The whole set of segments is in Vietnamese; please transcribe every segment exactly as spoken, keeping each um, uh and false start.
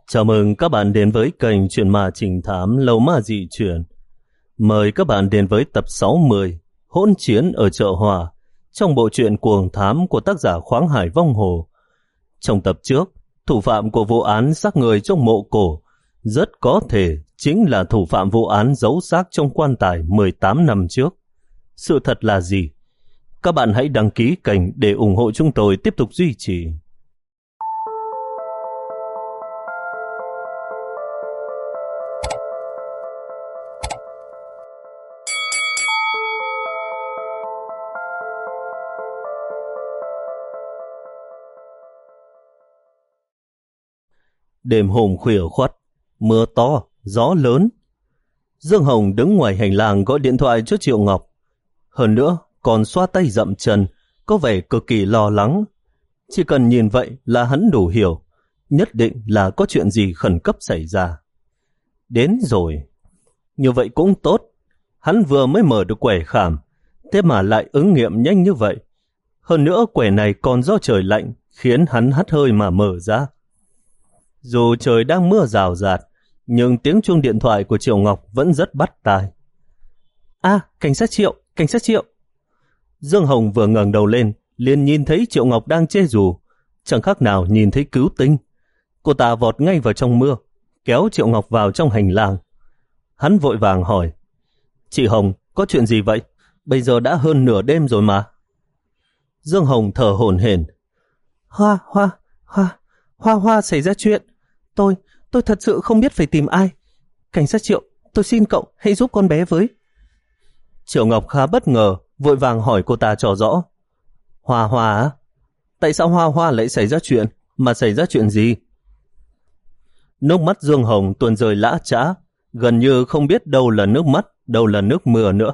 Chào mừng các bạn đến với kênh Chuyện Ma Trình Thám Lầu Ma Dị Truyền. Mời các bạn đến với tập sáu mươi Hỗn chiến ở chợ Hòa trong bộ truyện Cuồng Thám của tác giả Khoáng Hải Vong Hồ. Trong tập trước, thủ phạm của vụ án xác người trong mộ cổ rất có thể chính là thủ phạm vụ án giấu xác trong quan tài mười tám năm trước. Sự thật là gì? Các bạn hãy đăng ký kênh để ủng hộ chúng tôi tiếp tục duy trì. Đêm hôm khuya khoắt, mưa to, gió lớn. Dương Hồng đứng ngoài hành lang gọi điện thoại cho Triệu Ngọc. Hơn nữa, còn xoa tay dậm chân, có vẻ cực kỳ lo lắng. Chỉ cần nhìn vậy là hắn đủ hiểu, nhất định là có chuyện gì khẩn cấp xảy ra. Đến rồi. Như vậy cũng tốt. Hắn vừa mới mở được quẻ khảm, thế mà lại ứng nghiệm nhanh như vậy. Hơn nữa quẻ này còn do trời lạnh, khiến hắn hắt hơi mà mở ra. Dù trời đang mưa rào rạt, nhưng tiếng chuông điện thoại của Triệu Ngọc vẫn rất bắt tai. À, cảnh sát Triệu, cảnh sát Triệu. Dương Hồng vừa ngẩng đầu lên, liền nhìn thấy Triệu Ngọc đang chê dù, chẳng khác nào nhìn thấy cứu tinh. Cô ta vọt ngay vào trong mưa, kéo Triệu Ngọc vào trong hành lang. Hắn vội vàng hỏi, chị Hồng, có chuyện gì vậy? Bây giờ đã hơn nửa đêm rồi mà. Dương Hồng thở hổn hển. Hoa, hoa, hoa, hoa hoa xảy ra chuyện. Tôi, tôi thật sự không biết phải tìm ai. Cảnh sát Triệu, tôi xin cậu hãy giúp con bé với. Triệu Ngọc khá bất ngờ, vội vàng hỏi cô ta cho rõ. Hoa Hoa á? Tại sao Hoa Hoa lại xảy ra chuyện? Mà xảy ra chuyện gì? Nước mắt Dương Hồng tuôn rơi lã chã, gần như không biết đâu là nước mắt, đâu là nước mưa nữa.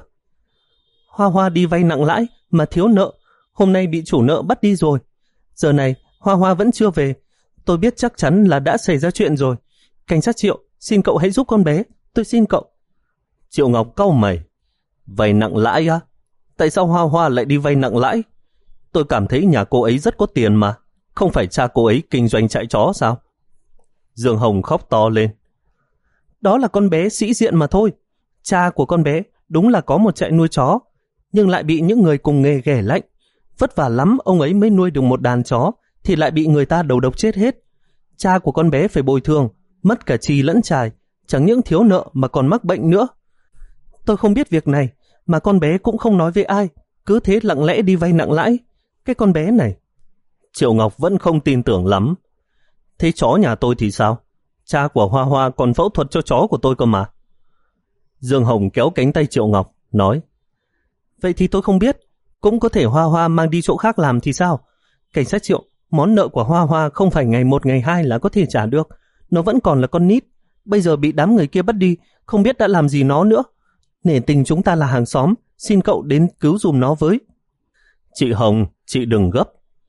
Hoa Hoa đi vay nặng lãi mà thiếu nợ, hôm nay bị chủ nợ bắt đi rồi. Giờ này Hoa Hoa vẫn chưa về. Tôi biết chắc chắn là đã xảy ra chuyện rồi. Cảnh sát Triệu, xin cậu hãy giúp con bé, tôi xin cậu. Triệu Ngọc cau mày. Vay nặng lãi á? Tại sao Hoa Hoa lại đi vay nặng lãi? Tôi cảm thấy nhà cô ấy rất có tiền mà. Không phải cha cô ấy kinh doanh trại chó sao? Dương Hồng khóc to lên. Đó là con bé sĩ diện mà thôi. Cha của con bé đúng là có một trại nuôi chó, nhưng lại bị những người cùng nghề ghẻ lạnh. Vất vả lắm ông ấy mới nuôi được một đàn chó, thì lại bị người ta đầu độc chết hết. Cha của con bé phải bồi thường, mất cả trì lẫn trài, chẳng những thiếu nợ mà còn mắc bệnh nữa. Tôi không biết việc này, mà con bé cũng không nói với ai, cứ thế lặng lẽ đi vay nặng lãi. Cái con bé này. Triệu Ngọc vẫn không tin tưởng lắm. Thế chó nhà tôi thì sao? Cha của Hoa Hoa còn phẫu thuật cho chó của tôi cơ mà. Dương Hồng kéo cánh tay Triệu Ngọc, nói. Vậy thì tôi không biết, cũng có thể Hoa Hoa mang đi chỗ khác làm thì sao? Cảnh sát Triệu, món nợ của Hoa Hoa không phải ngày một ngày hai là có thể trả được. Nó vẫn còn là con nít, bây giờ bị đám người kia bắt đi, không biết đã làm gì nó nữa. Nể tình chúng ta là hàng xóm, xin cậu đến cứu dùm nó với. Chị Hồng, chị đừng gấp.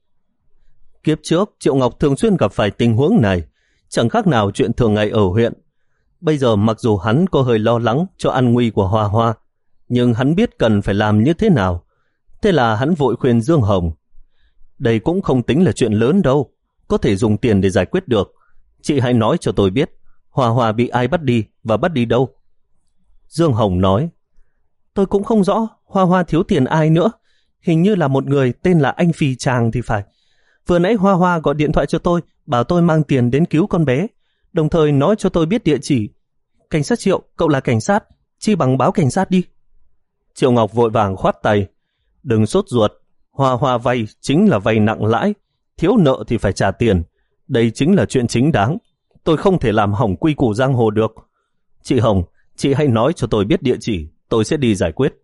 Kiếp trước, Triệu Ngọc thường xuyên gặp phải tình huống này, chẳng khác nào chuyện thường ngày ở huyện. Bây giờ mặc dù hắn có hơi lo lắng cho an nguy của Hoa Hoa, nhưng hắn biết cần phải làm như thế nào. Thế là hắn vội khuyên Dương Hồng. Đây cũng không tính là chuyện lớn đâu, có thể dùng tiền để giải quyết được. Chị hãy nói cho tôi biết, Hoa Hoa bị ai bắt đi và bắt đi đâu? Dương Hồng nói. Tôi cũng không rõ Hoa Hoa thiếu tiền ai nữa. Hình như là một người tên là anh Phì Tràng thì phải. Vừa nãy Hoa Hoa gọi điện thoại cho tôi, bảo tôi mang tiền đến cứu con bé, đồng thời nói cho tôi biết địa chỉ. Cảnh sát Triệu, cậu là cảnh sát, chi bằng báo cảnh sát đi. Triệu Ngọc vội vàng khoát tay. Đừng sốt ruột, Hoa Hoa vay chính là vay nặng lãi, thiếu nợ thì phải trả tiền. Đây chính là chuyện chính đáng. Tôi không thể làm hỏng quy củ giang hồ được. Chị Hồng, chị hãy nói cho tôi biết địa chỉ, tôi sẽ đi giải quyết.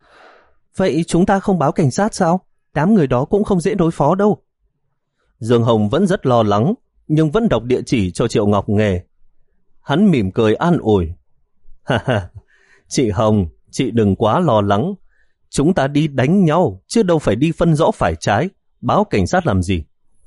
Vậy chúng ta không báo cảnh sát sao? Đám người đó cũng không dễ đối phó đâu. Dương Hồng vẫn rất lo lắng, nhưng vẫn đọc địa chỉ cho Triệu Ngọc nghe. Hắn mỉm cười an ủi. Ha ha, chị Hồng, chị đừng quá lo lắng. Chúng ta đi đánh nhau, chứ đâu phải đi phân rõ phải trái. Báo cảnh sát làm gì?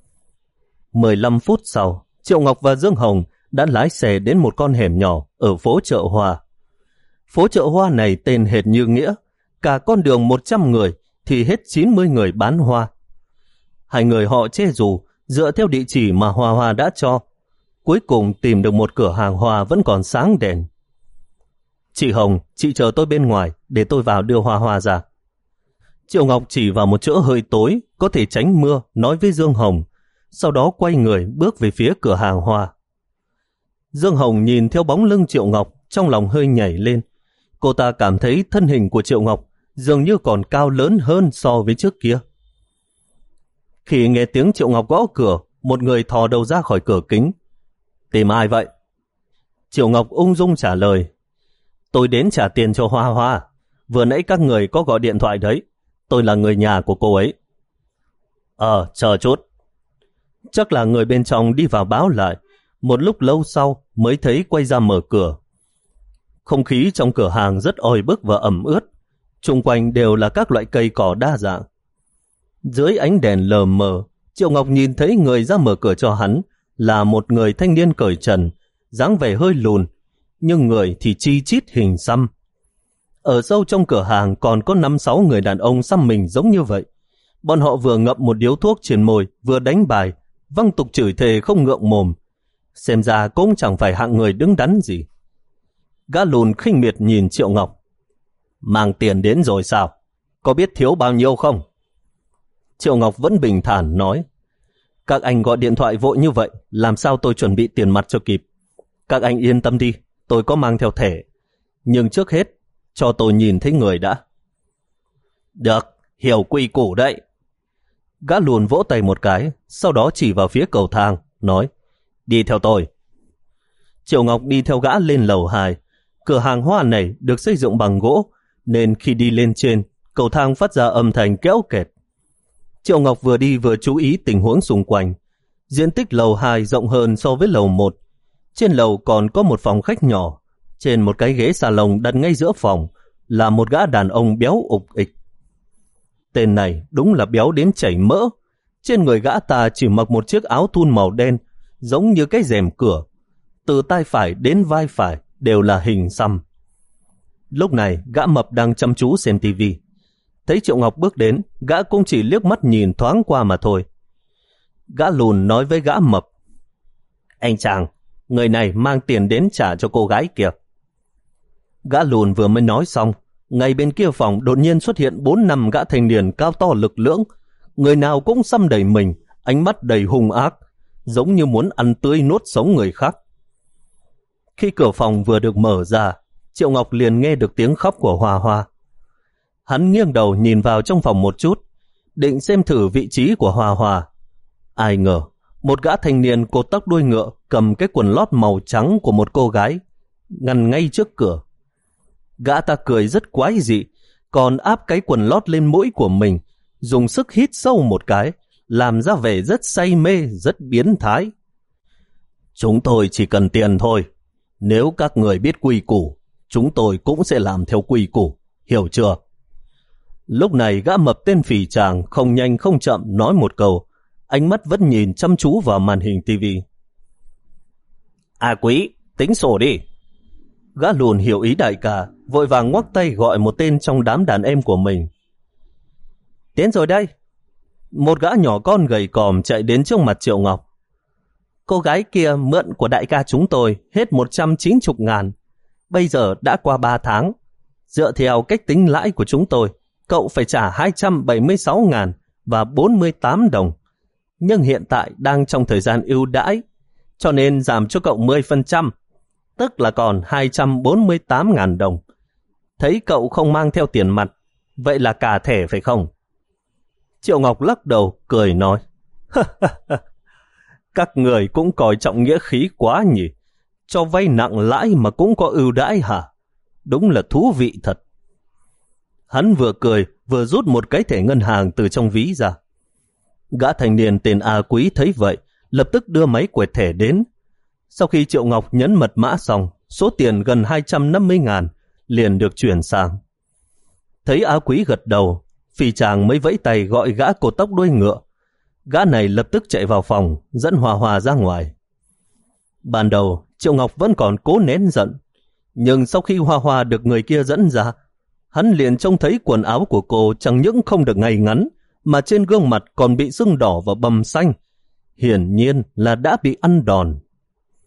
mười lăm phút sau, Triệu Ngọc và Dương Hồng đã lái xe đến một con hẻm nhỏ ở phố Chợ Hoa. Phố Chợ Hoa này tên hệt như nghĩa, cả con đường một trăm người thì hết chín mươi người bán hoa. Hai người họ che dù dựa theo địa chỉ mà Hoa Hoa đã cho. cuối cùng tìm được một cửa hàng hoa vẫn còn sáng đèn. Chị Hồng, chị chờ tôi bên ngoài để tôi vào đưa Hoa Hoa ra. Triệu Ngọc chỉ vào một chỗ hơi tối, có thể tránh mưa, nói với Dương Hồng, sau đó quay người bước về phía cửa hàng hoa. Dương Hồng nhìn theo bóng lưng Triệu Ngọc, trong lòng hơi nhảy lên. Cô ta cảm thấy thân hình của Triệu Ngọc dường như còn cao lớn hơn so với trước kia. Khi nghe tiếng Triệu Ngọc gõ cửa, một người thò đầu ra khỏi cửa kính. Tìm ai vậy? Triệu Ngọc ung dung trả lời. Tôi đến trả tiền cho Hoa Hoa. Vừa nãy các người có gọi điện thoại đấy. Tôi là người nhà của cô ấy. Ờ, chờ chút. Chắc là người bên trong đi vào báo lại. Một lúc lâu sau mới thấy quay ra mở cửa. Không khí trong cửa hàng rất oi bức và ẩm ướt. Xung quanh đều là các loại cây cỏ đa dạng. Dưới ánh đèn lờ mờ, Triệu Ngọc nhìn thấy người ra mở cửa cho hắn là một người thanh niên cởi trần, dáng vẻ hơi lùn, nhưng người thì chi chít hình xăm. Ở sâu trong cửa hàng còn có năm sáu người đàn ông xăm mình giống như vậy. Bọn họ vừa ngậm một điếu thuốc trên môi, vừa đánh bài, văng tục chửi thề không ngượng mồm. Xem ra cũng chẳng phải hạng người đứng đắn gì. Gã lùn khinh miệt nhìn Triệu Ngọc. Mang tiền đến rồi sao? Có biết thiếu bao nhiêu không? Triệu Ngọc vẫn bình thản nói. Các anh gọi điện thoại vội như vậy, làm sao tôi chuẩn bị tiền mặt cho kịp? Các anh yên tâm đi, tôi có mang theo thẻ. Nhưng trước hết, cho tôi nhìn thấy người đã. Được, hiểu quy củ đấy. Gã lùn vỗ tay một cái, sau đó chỉ vào phía cầu thang, nói. Đi theo tôi. Triệu Ngọc đi theo gã lên lầu hai. Cửa hàng hoa này được xây dựng bằng gỗ, nên khi đi lên trên, cầu thang phát ra âm thanh kéo kẹt. Triệu Ngọc vừa đi vừa chú ý tình huống xung quanh. Diện tích lầu hai rộng hơn so với lầu một. Trên lầu còn có một phòng khách nhỏ. Trên một cái ghế salon đặt ngay giữa phòng là một gã đàn ông béo ục ịch. Tên này đúng là béo đến chảy mỡ. Trên người gã ta chỉ mặc một chiếc áo thun màu đen, giống như cái rèm cửa. Từ tay phải đến vai phải đều là hình xăm. Lúc này gã mập đang chăm chú xem tivi. Thấy Triệu Ngọc bước đến, gã cũng chỉ liếc mắt nhìn thoáng qua mà thôi. Gã lùn nói với gã mập. Anh chàng, người này mang tiền đến trả cho cô gái kìa. Gã lùn vừa mới nói xong, ngay bên kia phòng đột nhiên xuất hiện bốn năm gã thanh niên cao to lực lưỡng. Người nào cũng xăm đầy mình, ánh mắt đầy hung ác, giống như muốn ăn tươi nuốt sống người khác. Khi cửa phòng vừa được mở ra, Triệu Ngọc liền nghe được tiếng khóc của Hoa Hoa. Hắn nghiêng đầu nhìn vào trong phòng một chút, định xem thử vị trí của Hoa Hoa. Ai ngờ, một gã thanh niên cột tóc đuôi ngựa cầm cái quần lót màu trắng của một cô gái, ngăn ngay trước cửa. Gã ta cười rất quái dị, còn áp cái quần lót lên mũi của mình, dùng sức hít sâu một cái, làm ra vẻ rất say mê, rất biến thái. Chúng tôi chỉ cần tiền thôi. Nếu các người biết quy củ, chúng tôi cũng sẽ làm theo quy củ, hiểu chưa? Lúc này gã mập tên Phì Tràng không nhanh không chậm nói một câu, ánh mắt vẫn nhìn chăm chú vào màn hình tivi. À Quý, tính sổ đi. Gã lùn hiểu ý đại ca, vội vàng ngoắc tay gọi một tên trong đám đàn em của mình. Đến rồi đây. Một gã nhỏ con gầy còm chạy đến trước mặt Triệu Ngọc. Cô gái kia mượn của đại ca chúng tôi hết một trăm chín mươi ngàn. Bây giờ đã qua ba tháng. Dựa theo cách tính lãi của chúng tôi, cậu phải trả hai trăm bảy mươi sáu ngàn và bốn mươi tám đồng. Nhưng hiện tại đang trong thời gian ưu đãi, cho nên giảm cho cậu mười phần trăm, tức là còn hai trăm bốn mươi tám ngàn đồng. Thấy cậu không mang theo tiền mặt, vậy là cả thẻ phải không? Triệu Ngọc lắc đầu, cười nói. Các người cũng coi trọng nghĩa khí quá nhỉ. Cho vay nặng lãi mà cũng có ưu đãi hả? Đúng là thú vị thật. Hắn vừa cười, vừa rút một cái thẻ ngân hàng từ trong ví ra. Gã thanh niên tên A Quý thấy vậy, lập tức đưa máy quẹt thẻ đến. Sau khi Triệu Ngọc nhấn mật mã xong, số tiền gần hai trăm năm mươi ngàn liền được chuyển sang. Thấy A Quý gật đầu, Phì Tràng mới vẫy tay gọi gã cột tóc đuôi ngựa. Gã này lập tức chạy vào phòng, dẫn Hòa Hòa ra ngoài. Ban đầu, Triệu Ngọc vẫn còn cố nén giận, nhưng sau khi Hòa Hòa được người kia dẫn ra, hắn liền trông thấy quần áo của cô chẳng những không được ngay ngắn, mà trên gương mặt còn bị sưng đỏ và bầm xanh. Hiển nhiên là đã bị ăn đòn.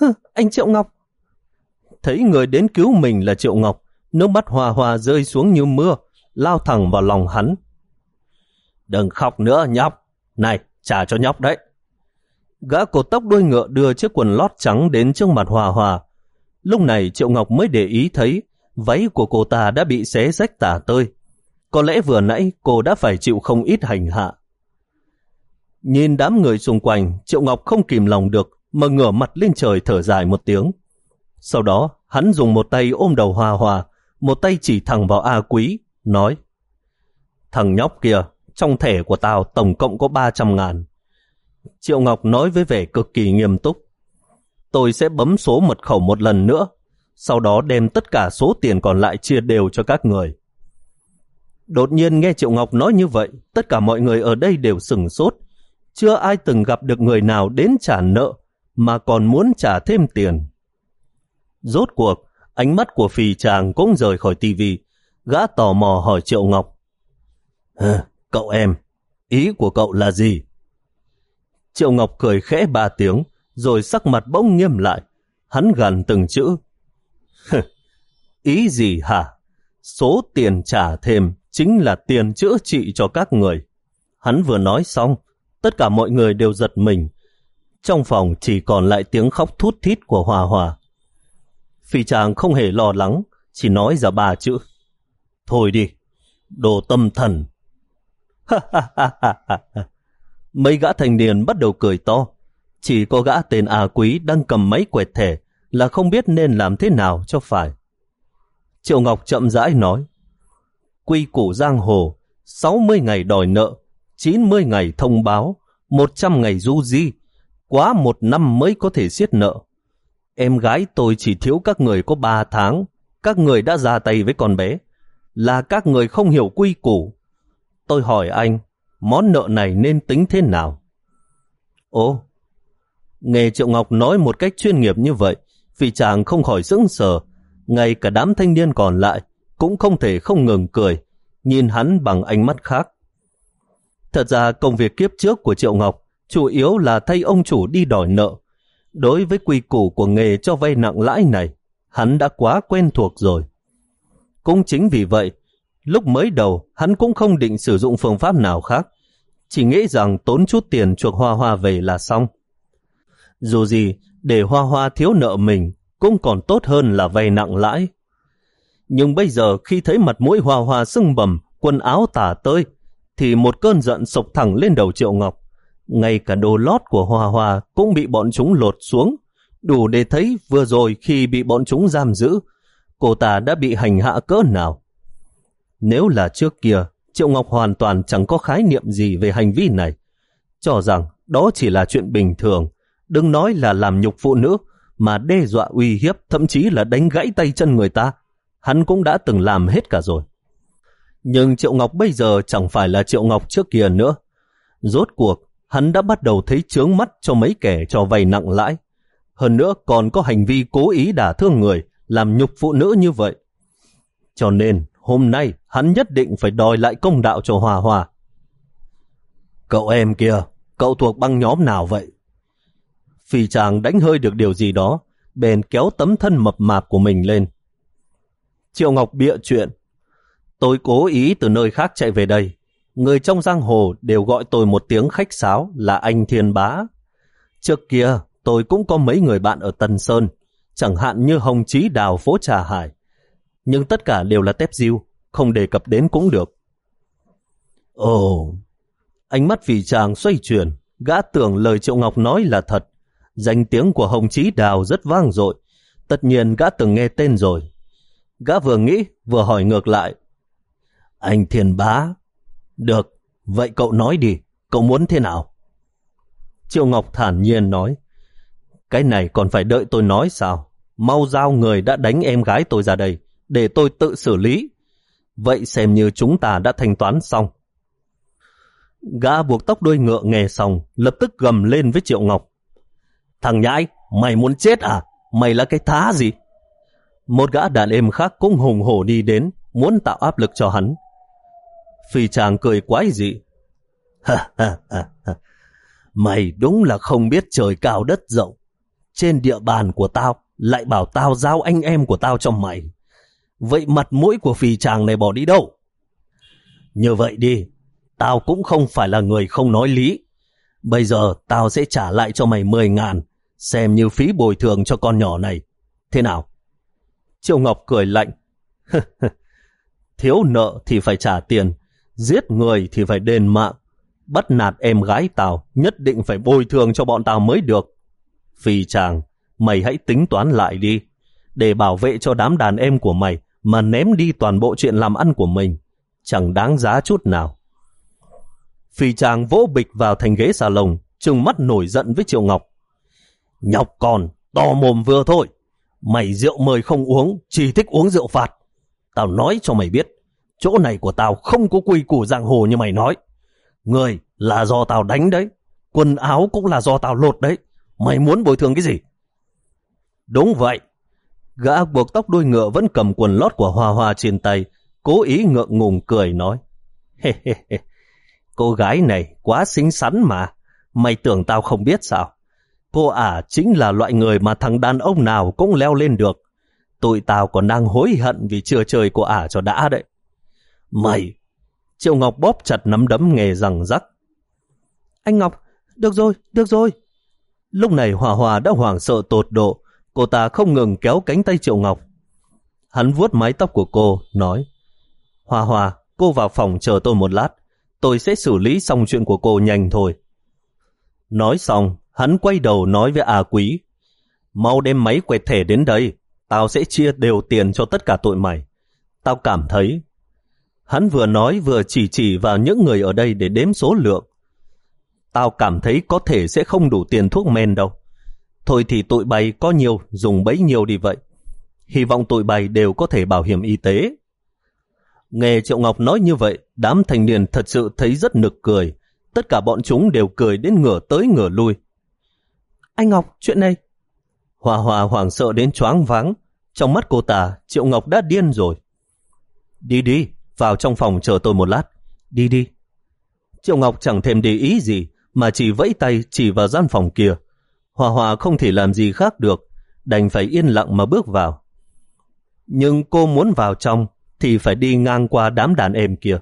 Anh Triệu Ngọc. Thấy người đến cứu mình là Triệu Ngọc, nước mắt hòa hòa rơi xuống như mưa, lao thẳng vào lòng hắn. Đừng khóc nữa nhóc, này trả cho nhóc đấy. Gã cột tóc đuôi ngựa đưa chiếc quần lót trắng đến trước mặt Hòa Hòa. Lúc này Triệu Ngọc mới để ý thấy váy của cô ta đã bị xé rách tả tơi. Có lẽ vừa nãy cô đã phải chịu không ít hành hạ. Nhìn đám người xung quanh, Triệu Ngọc không kìm lòng được mà ngửa mặt lên trời thở dài một tiếng. Sau đó hắn dùng một tay ôm đầu Hòa Hòa, một tay chỉ thẳng vào A Quý, nói: Thằng nhóc kia, trong thẻ của tao tổng cộng có ba trăm ngàn. Triệu Ngọc nói với vẻ cực kỳ nghiêm túc: Tôi sẽ bấm số mật khẩu một lần nữa, sau đó đem tất cả số tiền còn lại chia đều cho các người. Đột nhiên nghe Triệu Ngọc nói như vậy, tất cả mọi người ở đây đều sửng sốt. Chưa ai từng gặp được người nào đến trả nợ mà còn muốn trả thêm tiền. Rốt cuộc, ánh mắt của Phì Tràng cũng rời khỏi tivi. Gã tò mò hỏi Triệu Ngọc: à, Cậu em, ý của cậu là gì? Triệu Ngọc cười khẽ ba tiếng, rồi sắc mặt bỗng nghiêm lại. Hắn gằn từng chữ: Ý gì hả? Số tiền trả thêm chính là tiền chữa trị cho các người. Hắn vừa nói xong, tất cả mọi người đều giật mình. Trong phòng chỉ còn lại tiếng khóc thút thít của Hòa Hòa. Phi Tràng không hề lo lắng, chỉ nói ra ba chữ: Thôi đi, đồ tâm thần. Mấy gã thanh niên bắt đầu cười to. Chỉ có gã tên A Quý đang cầm máy quẹt thẻ là không biết nên làm thế nào cho phải. Triệu Ngọc chậm rãi nói: Quy củ giang hồ, sáu mươi ngày đòi nợ, chín mươi ngày thông báo, một trăm ngày du di, quá một năm mới có thể siết nợ. Em gái tôi chỉ thiếu các người có ba tháng, các người đã ra tay với con bé. Là các người không hiểu quy củ. Tôi hỏi anh, món nợ này nên tính thế nào? Ồ, nghe Triệu Ngọc nói một cách chuyên nghiệp như vậy, vì chàng không khỏi sững sờ. Ngay cả đám thanh niên còn lại cũng không thể không ngừng cười, nhìn hắn bằng ánh mắt khác. Thật ra công việc kiếp trước của Triệu Ngọc chủ yếu là thay ông chủ đi đòi nợ. Đối với quy củ của nghề cho vay nặng lãi này, hắn đã quá quen thuộc rồi. Cũng chính vì vậy, lúc mới đầu hắn cũng không định sử dụng phương pháp nào khác, chỉ nghĩ rằng tốn chút tiền chuộc Hoa Hoa về là xong. Dù gì, để Hoa Hoa thiếu nợ mình cũng còn tốt hơn là vay nặng lãi. Nhưng bây giờ khi thấy mặt mũi Hoa Hoa sưng bầm, quần áo tả tơi, thì một cơn giận sộc thẳng lên đầu Triệu Ngọc. Ngay cả đồ lót của Hoa Hoa cũng bị bọn chúng lột xuống, đủ để thấy vừa rồi khi bị bọn chúng giam giữ, cô ta đã bị hành hạ cỡ nào. Nếu là trước kia, Triệu Ngọc hoàn toàn chẳng có khái niệm gì về hành vi này, cho rằng đó chỉ là chuyện bình thường, đừng nói là làm nhục phụ nữ, mà đe dọa uy hiếp, thậm chí là đánh gãy tay chân người ta, hắn cũng đã từng làm hết cả rồi. Nhưng Triệu Ngọc bây giờ chẳng phải là Triệu Ngọc trước kia nữa. Rốt cuộc, hắn đã bắt đầu thấy chướng mắt cho mấy kẻ cho vay nặng lãi. Hơn nữa còn có hành vi cố ý đả thương người, làm nhục phụ nữ như vậy. Cho nên, hôm nay hắn nhất định phải đòi lại công đạo cho Hòa Hòa. Cậu em kia, cậu thuộc băng nhóm nào vậy? Phi chàng đánh hơi được điều gì đó, bèn kéo tấm thân mập mạp của mình lên. Triệu Ngọc bịa chuyện: Tôi cố ý từ nơi khác chạy về đây. Người trong giang hồ đều gọi tôi một tiếng khách sáo là anh Thiên Bá. Trước kia tôi cũng có mấy người bạn ở Tân Sơn, chẳng hạn như Hồng Chí Đào phố Trà Hải. Nhưng tất cả đều là tép diêu, không đề cập đến cũng được. Ồ, ánh mắt Vì chàng xoay chuyển, gã tưởng lời Triệu Ngọc nói là thật. Danh tiếng của Hồng Chí Đào rất vang dội, tất nhiên gã từng nghe tên rồi. Gã vừa nghĩ vừa hỏi ngược lại: Anh Thiên Bá? Được, vậy cậu nói đi, cậu muốn thế nào? Triệu Ngọc thản nhiên nói: Cái này còn phải đợi tôi nói sao? Mau giao người đã đánh em gái tôi ra đây, để tôi tự xử lý. Vậy xem như chúng ta đã thanh toán xong. Gã buộc tóc đuôi ngựa nghe xong, lập tức gầm lên với Triệu Ngọc: Thằng nhãi, mày muốn chết à? Mày là cái thá gì? Một gã đàn em khác cũng hùng hổ đi đến, muốn tạo áp lực cho hắn. Phi chàng cười quái dị: Ha ha ha ha, mày đúng là không biết trời cao đất rộng. trên địa bàn của tao, lại bảo tao giao anh em của tao cho mày. Vậy mặt mũi của phì chàng này bỏ đi đâu? Như vậy đi, tao cũng không phải là người không nói lý. Bây giờ tao sẽ trả lại cho mày mười ngàn, xem như phí bồi thường cho con nhỏ này. Thế nào? Triệu Ngọc cười lạnh. Thiếu nợ thì phải trả tiền, giết người thì phải đền mạng. Bắt nạt em gái tao, nhất định phải bồi thường cho bọn tao mới được. Phi chàng, mày hãy tính toán lại đi. Để bảo vệ cho đám đàn em của mày mà ném đi toàn bộ chuyện làm ăn của mình, chẳng đáng giá chút nào. Phi chàng vỗ bịch vào thành ghế salon, trừng mắt nổi giận với Triệu Ngọc. Nhóc con, to mồm vừa thôi. Mày rượu mời không uống, chỉ thích uống rượu phạt. Tao nói cho mày biết, chỗ này của tao không có quy củ giang hồ như mày nói. Người là do tao đánh đấy, quần áo cũng là do tao lột đấy. Mày muốn bồi thường cái gì? Đúng vậy. Gã buộc tóc đuôi ngựa vẫn cầm quần lót của Hoa Hoa trên tay, cố ý ngượng ngùng cười nói. Hê hê hê, cô gái này quá xinh xắn mà, mày tưởng tao không biết sao? Cô ả chính là loại người mà thằng đàn ông nào cũng leo lên được. Tụi tao còn đang hối hận vì chưa chơi cô ả cho đã đấy. Mày! Triệu Ngọc bóp chặt nắm đấm nghe rằng rắc. Anh Ngọc, được rồi, được rồi. Lúc này Hòa Hòa đã hoảng sợ tột độ, cô ta không ngừng kéo cánh tay Triệu Ngọc. Hắn vuốt mái tóc của cô, nói. Hòa Hòa, cô vào phòng chờ tôi một lát, tôi sẽ xử lý xong chuyện của cô nhanh thôi. Nói xong, hắn quay đầu nói với A Quý. Mau đem máy quẹt thẻ đến đây, tao sẽ chia đều tiền cho tất cả tụi mày. Tao cảm thấy... Hắn vừa nói vừa chỉ chỉ vào những người ở đây để đếm số lượng. Tao cảm thấy có thể sẽ không đủ tiền thuốc men đâu. Thôi thì tụi bay có nhiều, dùng bấy nhiêu đi vậy. Hy vọng tụi bay đều có thể bảo hiểm y tế. Nghe Triệu Ngọc nói như vậy, đám thanh niên thật sự thấy rất nực cười. Tất cả bọn chúng đều cười đến ngửa tới ngửa lui. Anh Ngọc, chuyện này... Hòa Hòa hoảng sợ đến choáng váng. Trong mắt cô ta, Triệu Ngọc đã điên rồi. Đi đi, vào trong phòng chờ tôi một lát. Đi đi. Triệu Ngọc chẳng thèm để ý gì, mà chỉ vẫy tay chỉ vào gian phòng kia. Hòa Hòa không thể làm gì khác được, đành phải yên lặng mà bước vào. Nhưng cô muốn vào trong thì phải đi ngang qua đám đàn em kia.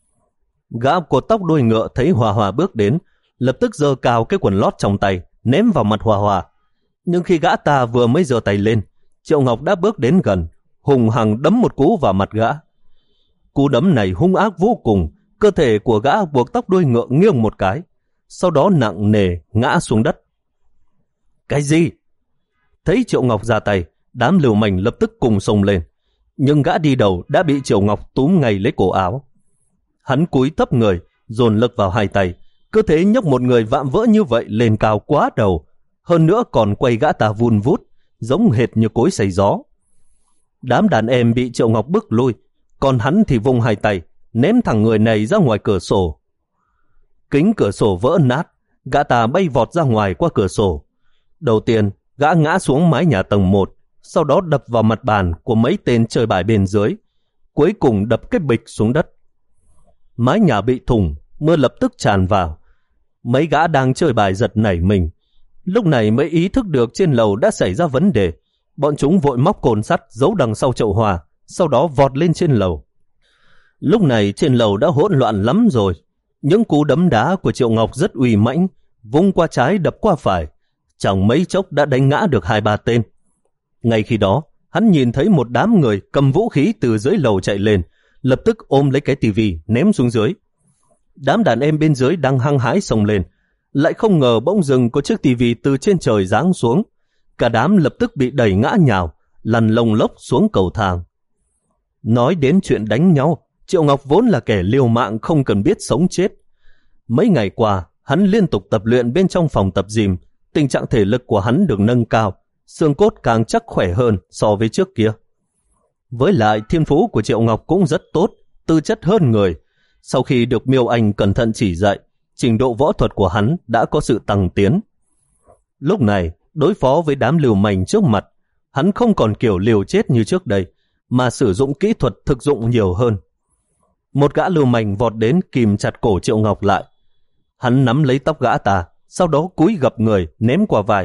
Gã cột tóc đuôi ngựa thấy Hòa Hòa bước đến, lập tức giơ cao cái quần lót trong tay, ném vào mặt Hòa Hòa. Nhưng khi gã ta vừa mới giơ tay lên, Triệu Ngọc đã bước đến gần, hùng hằng đấm một cú vào mặt gã. Cú đấm này hung ác vô cùng, cơ thể của gã buộc tóc đuôi ngựa nghiêng một cái, sau đó nặng nề ngã xuống đất. Cái gì? Thấy Triệu Ngọc ra tay, đám lưu manh lập tức cùng xông lên, nhưng gã đi đầu đã bị Triệu Ngọc túm ngay lấy cổ áo. Hắn cúi thấp người, dồn lực vào hai tay, cơ thể nhấc một người vạm vỡ như vậy lên cao quá đầu, hơn nữa còn quay gã ta vun vút, giống hệt như cối xay gió. Đám đàn em bị Triệu Ngọc bức lui, còn hắn thì vung hai tay, ném thẳng người này ra ngoài cửa sổ. Kính cửa sổ vỡ nát, gã ta bay vọt ra ngoài qua cửa sổ. Đầu tiên, gã ngã xuống mái nhà tầng một, sau đó đập vào mặt bàn của mấy tên chơi bài bên dưới, cuối cùng đập cái bịch xuống đất. Mái nhà bị thủng, mưa lập tức tràn vào. Mấy gã đang chơi bài giật nảy mình. Lúc này mới ý thức được trên lầu đã xảy ra vấn đề. Bọn chúng vội móc cồn sắt giấu đằng sau chậu hòa, sau đó vọt lên trên lầu. Lúc này trên lầu đã hỗn loạn lắm rồi. Những cú đấm đá của Triệu Ngọc rất uy mãnh, vung qua trái đập qua phải, chẳng mấy chốc đã đánh ngã được hai ba tên. Ngay khi đó, hắn nhìn thấy một đám người cầm vũ khí từ dưới lầu chạy lên, lập tức ôm lấy cái tivi ném xuống dưới. Đám đàn em bên dưới đang hăng hái xông lên, lại không ngờ bỗng dưng có chiếc tivi từ trên trời giáng xuống. Cả đám lập tức bị đẩy ngã nhào, lăn lông lốc xuống cầu thang. Nói đến chuyện đánh nhau, Triệu Ngọc vốn là kẻ liều mạng không cần biết sống chết. Mấy ngày qua, hắn liên tục tập luyện bên trong phòng tập gym, tình trạng thể lực của hắn được nâng cao, xương cốt càng chắc khỏe hơn so với trước kia. Với lại thiên phú của Triệu Ngọc cũng rất tốt, tư chất hơn người. Sau khi được Miêu Anh cẩn thận chỉ dạy, trình độ võ thuật của hắn đã có sự tăng tiến. Lúc này, đối phó với đám liều manh trước mặt, hắn không còn kiểu liều chết như trước đây, mà sử dụng kỹ thuật thực dụng nhiều hơn. Một gã lưu manh vọt đến kìm chặt cổ Triệu Ngọc lại. Hắn nắm lấy tóc gã ta, sau đó cúi gập người ném qua vai,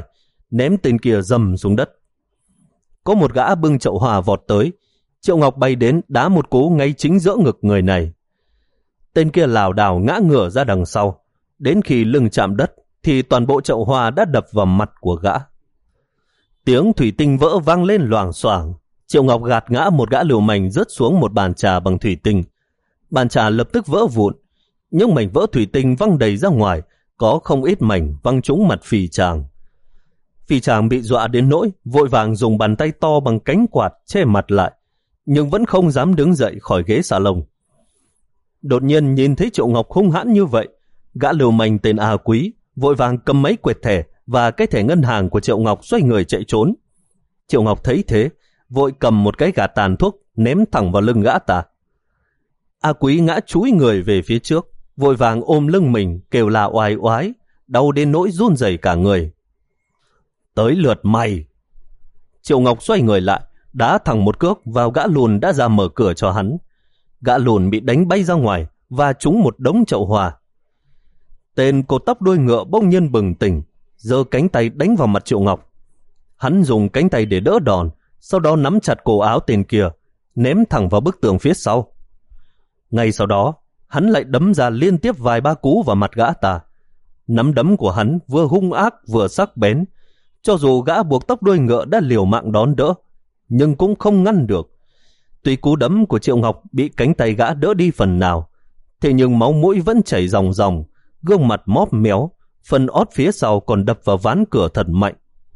ném tên kia dầm xuống đất. Có một gã bưng chậu hòa vọt tới, Triệu Ngọc bay đến đá một cú ngay chính giữa ngực người này. Tên kia lảo đảo ngã ngửa ra đằng sau, đến khi lưng chạm đất thì toàn bộ chậu hòa đã đập vào mặt của gã. Tiếng thủy tinh vỡ vang lên loảng xoảng. Triệu Ngọc gạt ngã một gã liều mành rớt xuống một bàn trà bằng thủy tinh. Bàn trà lập tức vỡ vụn, những mảnh vỡ thủy tinh văng đầy ra ngoài, có không ít mảnh văng trúng mặt Phì Tràng. Phì Tràng bị dọa đến nỗi vội vàng dùng bàn tay to bằng cánh quạt che mặt lại, nhưng vẫn không dám đứng dậy khỏi ghế salon. Đột nhiên nhìn thấy Triệu Ngọc hung hãn như vậy, gã liều mành tên A Quý vội vàng cầm mấy quẹt thẻ và cái thẻ ngân hàng của Triệu Ngọc xoay người chạy trốn. Triệu Ngọc thấy thế, vội cầm một cái gạt tàn thuốc ném thẳng vào lưng gã ta. A Quý ngã chúi người về phía trước, vội vàng ôm lưng mình kêu la oai oái, đau đến nỗi run rẩy cả người. Tới lượt mày. Triệu Ngọc xoay người lại, đá thẳng một cước vào gã lùn đã ra mở cửa cho hắn. Gã lùn bị đánh bay ra ngoài và trúng một đống chậu hòa. Tên cột tóc đuôi ngựa bỗng nhiên bừng tỉnh, giơ cánh tay đánh vào mặt Triệu Ngọc. Hắn dùng cánh tay để đỡ đòn, sau đó nắm chặt cổ áo tên kia, ném thẳng vào bức tường phía sau. Ngay sau đó, hắn lại đấm ra liên tiếp vài ba cú vào mặt gã ta. Nắm đấm của hắn vừa hung ác vừa sắc bén. Cho dù gã buộc tóc đuôi ngựa đã liều mạng đón đỡ, nhưng cũng không ngăn được. Tuy cú đấm của Triệu Ngọc bị cánh tay gã đỡ đi phần nào, thế nhưng máu mũi vẫn chảy ròng ròng, gương mặt móp méo, phần ót phía sau còn đập vào ván cửa thật mạnh.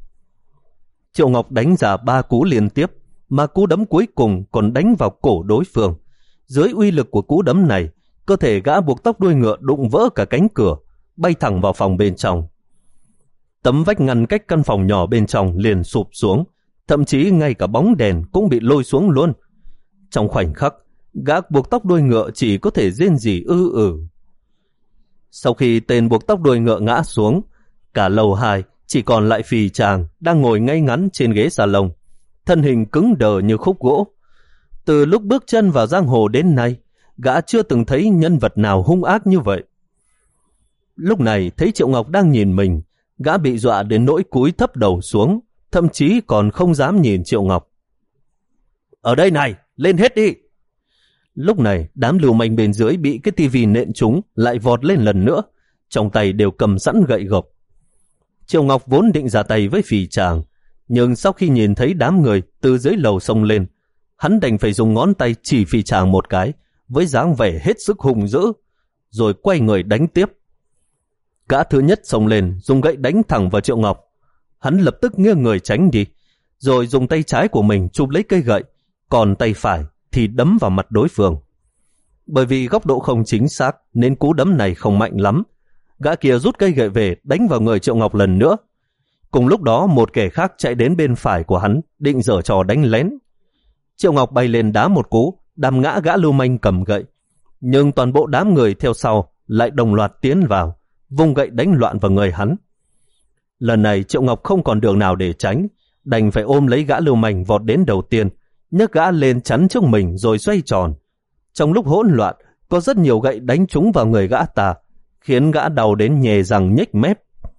Triệu Ngọc đánh ra ba cú liên tiếp, mà cú đấm cuối cùng còn đánh vào cổ đối phương. Dưới uy lực của cú đấm này, cơ thể gã buộc tóc đuôi ngựa đụng vỡ cả cánh cửa, bay thẳng vào phòng bên trong. Tấm vách ngăn cách căn phòng nhỏ bên trong liền sụp xuống, thậm chí ngay cả bóng đèn cũng bị lôi xuống luôn. Trong khoảnh khắc, gã buộc tóc đuôi ngựa chỉ có thể rên rỉ ư ử. Sau khi tên buộc tóc đuôi ngựa ngã xuống, cả lầu hai chỉ còn lại Phì Tràng đang ngồi ngay ngắn trên ghế salon, thân hình cứng đờ như khúc gỗ. Từ lúc bước chân vào giang hồ đến nay, gã chưa từng thấy nhân vật nào hung ác như vậy. Lúc này thấy Triệu Ngọc đang nhìn mình, gã bị dọa đến nỗi cúi thấp đầu xuống, thậm chí còn không dám nhìn Triệu Ngọc. Ở đây này, lên hết đi! Lúc này đám lưu manh bên dưới bị cái tivi nện trúng lại vọt lên lần nữa, trong tay đều cầm sẵn gậy gộc. Triệu Ngọc vốn định ra tay với Phì Tràng, nhưng sau khi nhìn thấy đám người từ dưới lầu xông lên, hắn đành phải dùng ngón tay chỉ Phì Tràng một cái với dáng vẻ hết sức hung dữ, rồi quay người đánh tiếp. Gã thứ nhất xông lên dùng gậy đánh thẳng vào Triệu Ngọc. Hắn lập tức nghiêng người tránh đi, rồi dùng tay trái của mình chụp lấy cây gậy, còn tay phải thì đấm vào mặt đối phương. Bởi vì góc độ không chính xác nên cú đấm này không mạnh lắm. Gã kia rút cây gậy về đánh vào người Triệu Ngọc lần nữa. Cùng lúc đó một kẻ khác chạy đến bên phải của hắn, định giở trò đánh lén. Triệu Ngọc bay lên đá một cú, đạp ngã gã lưu manh cầm gậy. Nhưng toàn bộ đám người theo sau lại đồng loạt tiến vào, vung gậy đánh loạn vào người hắn. Lần này Triệu Ngọc không còn đường nào để tránh, đành phải ôm lấy gã lưu manh vọt đến đầu tiên, nhấc gã lên chắn trước mình rồi xoay tròn. Trong lúc hỗn loạn, có rất nhiều gậy đánh trúng vào người gã ta, khiến gã đau đến nhè răng nhếch mép.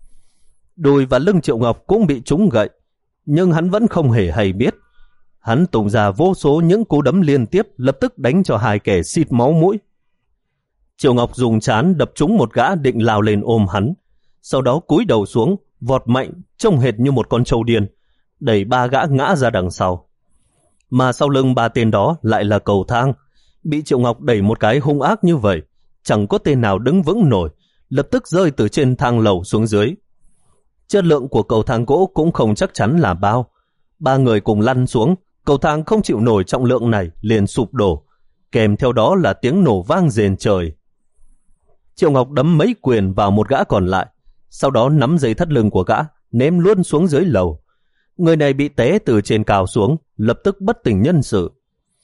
Đùi và lưng Triệu Ngọc cũng bị trúng gậy, nhưng hắn vẫn không hề hay biết. Hắn tung ra vô số những cú đấm liên tiếp, lập tức đánh cho hai kẻ xịt máu mũi. Triệu Ngọc dùng trán đập trúng một gã định lao lên ôm hắn, sau đó cúi đầu xuống, vọt mạnh, trông hệt như một con trâu điên, đẩy ba gã ngã ra đằng sau. Mà sau lưng ba tên đó lại là cầu thang. Bị Triệu Ngọc đẩy một cái hung ác như vậy, chẳng có tên nào đứng vững nổi, lập tức rơi từ trên thang lầu xuống dưới. Chất lượng của cầu thang gỗ cũng không chắc chắn là bao. Ba người cùng lăn xuống, cầu thang không chịu nổi trọng lượng này liền sụp đổ, kèm theo đó là tiếng nổ vang rền trời. Triệu Ngọc đấm mấy quyền vào một gã còn lại, sau đó nắm dây thắt lưng của gã, ném luôn xuống dưới lầu. Người này bị té từ trên cao xuống, lập tức bất tỉnh nhân sự.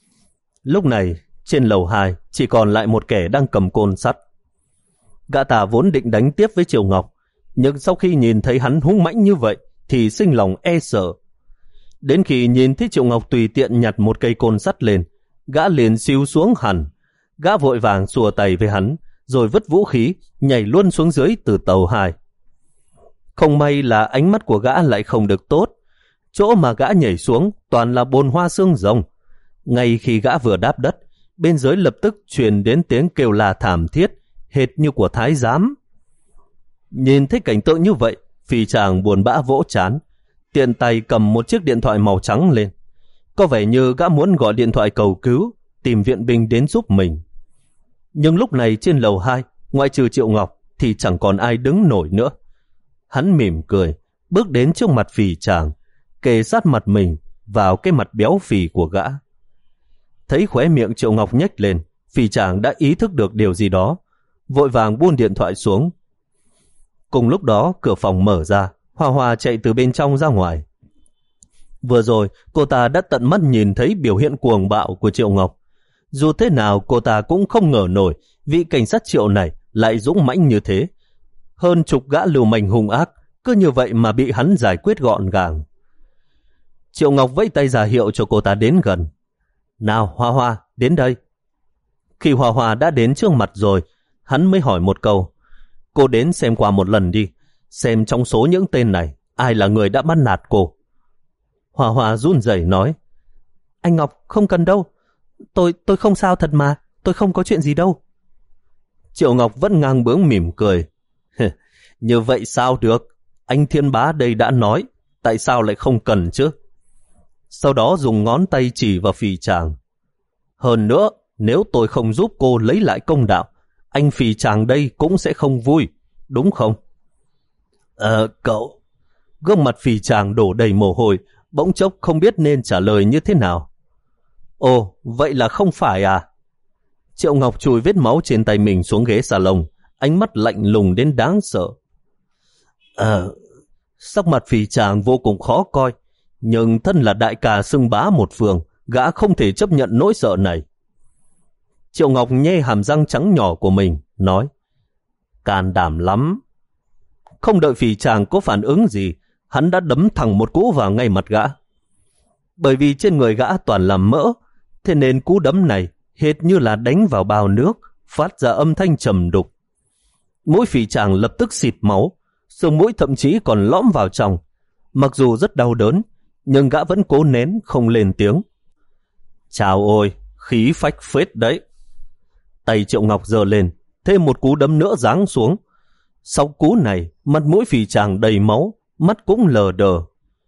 Lúc này, trên lầu hai chỉ còn lại một kẻ đang cầm côn sắt. Gã ta vốn định đánh tiếp với Triệu Ngọc, nhưng sau khi nhìn thấy hắn hung mãnh như vậy thì sinh lòng e sợ. Đến khi nhìn thấy Triệu Ngọc tùy tiện nhặt một cây côn sắt lên, gã liền xíu xuống hẳn. Gã vội vàng xua tay với hắn, rồi vứt vũ khí, nhảy luôn xuống dưới từ tầng hai. Không may là ánh mắt của gã lại không được tốt. Chỗ mà gã nhảy xuống toàn là bồn hoa xương rồng. Ngay khi gã vừa đáp đất, bên dưới lập tức truyền đến tiếng kêu la thảm thiết, hệt như của thái giám. Nhìn thấy cảnh tượng như vậy, Phi chàng buồn bã vỗ trán, tiện tay cầm một chiếc điện thoại màu trắng lên. Có vẻ như gã muốn gọi điện thoại cầu cứu, tìm viện binh đến giúp mình. Nhưng lúc này trên lầu hai, ngoại trừ Triệu Ngọc thì chẳng còn ai đứng nổi nữa. Hắn mỉm cười, bước đến trước mặt Phi chàng, kề sát mặt mình vào cái mặt béo phì của gã. Thấy khóe miệng Triệu Ngọc nhếch lên, Phi chàng đã ý thức được điều gì đó, vội vàng buông điện thoại xuống. Cùng lúc đó cửa phòng mở ra, Hoa Hoa chạy từ bên trong ra ngoài. Vừa rồi cô ta đã tận mắt nhìn thấy biểu hiện cuồng bạo của Triệu Ngọc. Dù thế nào cô ta cũng không ngờ nổi vị cảnh sát Triệu này lại dũng mãnh như thế. Hơn chục gã lưu manh hung ác, cứ như vậy mà bị hắn giải quyết gọn gàng. Triệu Ngọc vẫy tay ra hiệu cho cô ta đến gần. Nào Hoa Hoa, đến đây. Khi Hoa Hoa đã đến trước mặt rồi, hắn mới hỏi một câu. Cô đến xem qua một lần đi, xem trong số những tên này, ai là người đã bắt nạt cô. Hoa Hoa run rẩy nói. Anh Ngọc, không cần đâu. Tôi tôi không sao thật mà, tôi không có chuyện gì đâu. Triệu Ngọc vẫn ngang bướng mỉm cười. Như vậy sao được, anh Thiên Bá đây đã nói, tại sao lại không cần chứ? Sau đó dùng ngón tay chỉ vào Phi chàng. Hơn nữa, nếu tôi không giúp cô lấy lại công đạo, anh Phi chàng đây cũng sẽ không vui, đúng không? Ờ, cậu... Gương mặt Phi chàng đổ đầy mồ hôi, bỗng chốc không biết nên trả lời như thế nào. Ồ, vậy là không phải à? Triệu Ngọc chùi vết máu trên tay mình xuống ghế salon, ánh mắt lạnh lùng đến đáng sợ. Ờ, sắc mặt Phi chàng vô cùng khó coi, nhưng thân là đại ca xưng bá một phường, gã không thể chấp nhận nỗi sợ này. Triệu Ngọc nhe hàm răng trắng nhỏ của mình, nói. Can đảm lắm. Không đợi Phi chàng có phản ứng gì, hắn đã đấm thẳng một cú vào ngay mặt gã. Bởi vì trên người gã toàn là mỡ, thế nên cú đấm này hệt như là đánh vào bao nước, phát ra âm thanh trầm đục. Mũi Phi chàng lập tức xịt máu, sông mũi thậm chí còn lõm vào trong. Mặc dù rất đau đớn, nhưng gã vẫn cố nén không lên tiếng. Chào ôi, khí phách phết đấy. Tay Triệu Ngọc giơ lên, thêm một cú đấm nữa giáng xuống. Sau cú này, mặt mũi Phi chàng đầy máu, mắt cũng lờ đờ.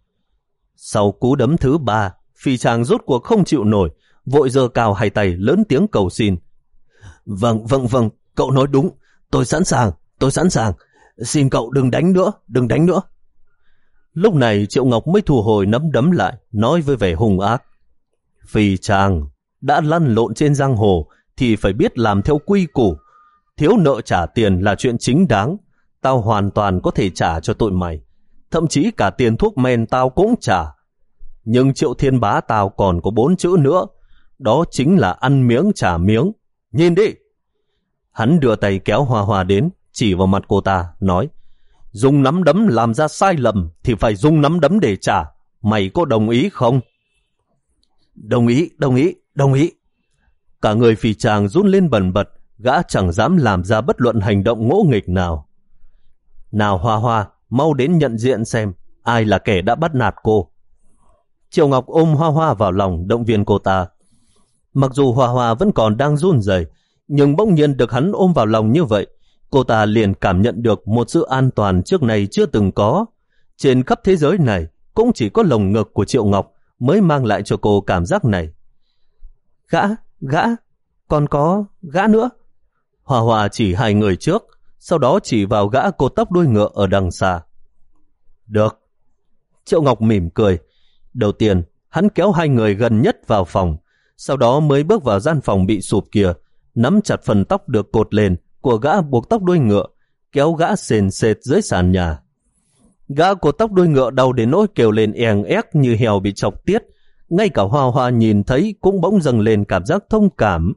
Sau cú đấm thứ ba, Phi chàng rốt cuộc không chịu nổi, vội giơ cao hai tay lớn tiếng cầu xin. Vâng, vâng, vâng, cậu nói đúng, tôi sẵn sàng, tôi sẵn sàng. Xin cậu đừng đánh nữa, đừng đánh nữa. Lúc này Triệu Ngọc mới thu hồi nắm đấm lại, nói với vẻ hung ác. Phi chàng, đã lăn lộn trên giang hồ thì phải biết làm theo quy củ. Thiếu nợ trả tiền là chuyện chính đáng, tao hoàn toàn có thể trả cho tụi mày. Thậm chí cả tiền thuốc men tao cũng trả. Nhưng Triệu Thiên Bá tao còn có bốn chữ nữa, đó chính là ăn miếng trả miếng. Nhìn đi. Hắn đưa tay kéo Hoa Hoa đến, chỉ vào mặt cô ta, nói. Dùng nắm đấm làm ra sai lầm thì phải dùng nắm đấm để trả. Mày có đồng ý không? Đồng ý, đồng ý, đồng ý. Cả người Phi chàng run lên bần bật, gã chẳng dám làm ra bất luận hành động ngỗ nghịch nào. Nào Hoa Hoa, mau đến nhận diện xem ai là kẻ đã bắt nạt cô. Triệu Ngọc ôm Hoa Hoa vào lòng, động viên cô ta. Mặc dù Hoa Hoa vẫn còn đang run rẩy, nhưng bỗng nhiên được hắn ôm vào lòng như vậy, cô ta liền cảm nhận được một sự an toàn trước này chưa từng có. Trên khắp thế giới này, cũng chỉ có lồng ngực của Triệu Ngọc mới mang lại cho cô cảm giác này. Gã, gã, còn có gã nữa. Hoa Hoa chỉ hai người trước, sau đó chỉ vào gã cột tóc đuôi ngựa ở đằng xa. Được. Triệu Ngọc mỉm cười. Đầu tiên, hắn kéo hai người gần nhất vào phòng, sau đó mới bước vào gian phòng bị sụp kia, nắm chặt phần tóc được cột lên của gã buộc tóc đuôi ngựa, kéo gã sền sệt dưới sàn nhà. Gã cột tóc đuôi ngựa đau đến nỗi kêu lên eng ép như heo bị chọc tiết. Ngay cả Hoa Hoa nhìn thấy cũng bỗng dâng lên cảm giác thông cảm.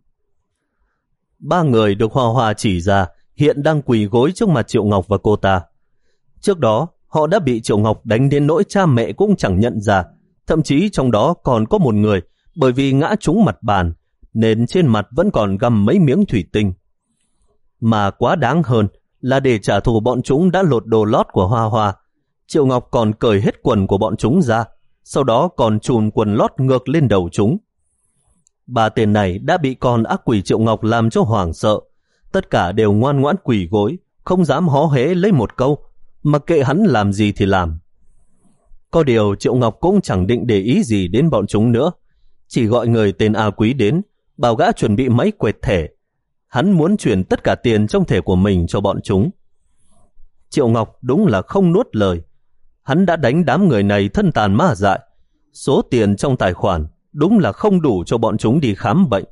Ba người được Hoa Hoa chỉ ra hiện đang quỳ gối trước mặt Triệu Ngọc và cô ta. Trước đó, họ đã bị Triệu Ngọc đánh đến nỗi cha mẹ cũng chẳng nhận ra. Thậm chí trong đó còn có một người bởi vì ngã trúng mặt bàn, nên trên mặt vẫn còn găm mấy miếng thủy tinh. Mà quá đáng hơn là để trả thù bọn chúng đã lột đồ lót của Hoa Hoa, Triệu Ngọc còn cởi hết quần của bọn chúng ra, sau đó còn chùm quần lót ngược lên đầu chúng. Ba tên này đã bị con ác quỷ Triệu Ngọc làm cho hoảng sợ, tất cả đều ngoan ngoãn quỳ gối, không dám hó hé lấy một câu, mặc kệ hắn làm gì thì làm. Có điều Triệu Ngọc cũng chẳng định để ý gì đến bọn chúng nữa, chỉ gọi người tên A Quý đến, bảo gã chuẩn bị máy quẹt thẻ. Hắn muốn chuyển tất cả tiền trong thẻ của mình cho bọn chúng. Triệu Ngọc đúng là không nuốt lời. Hắn đã đánh đám người này thân tàn ma dại. Số tiền trong tài khoản đúng là không đủ cho bọn chúng đi khám bệnh.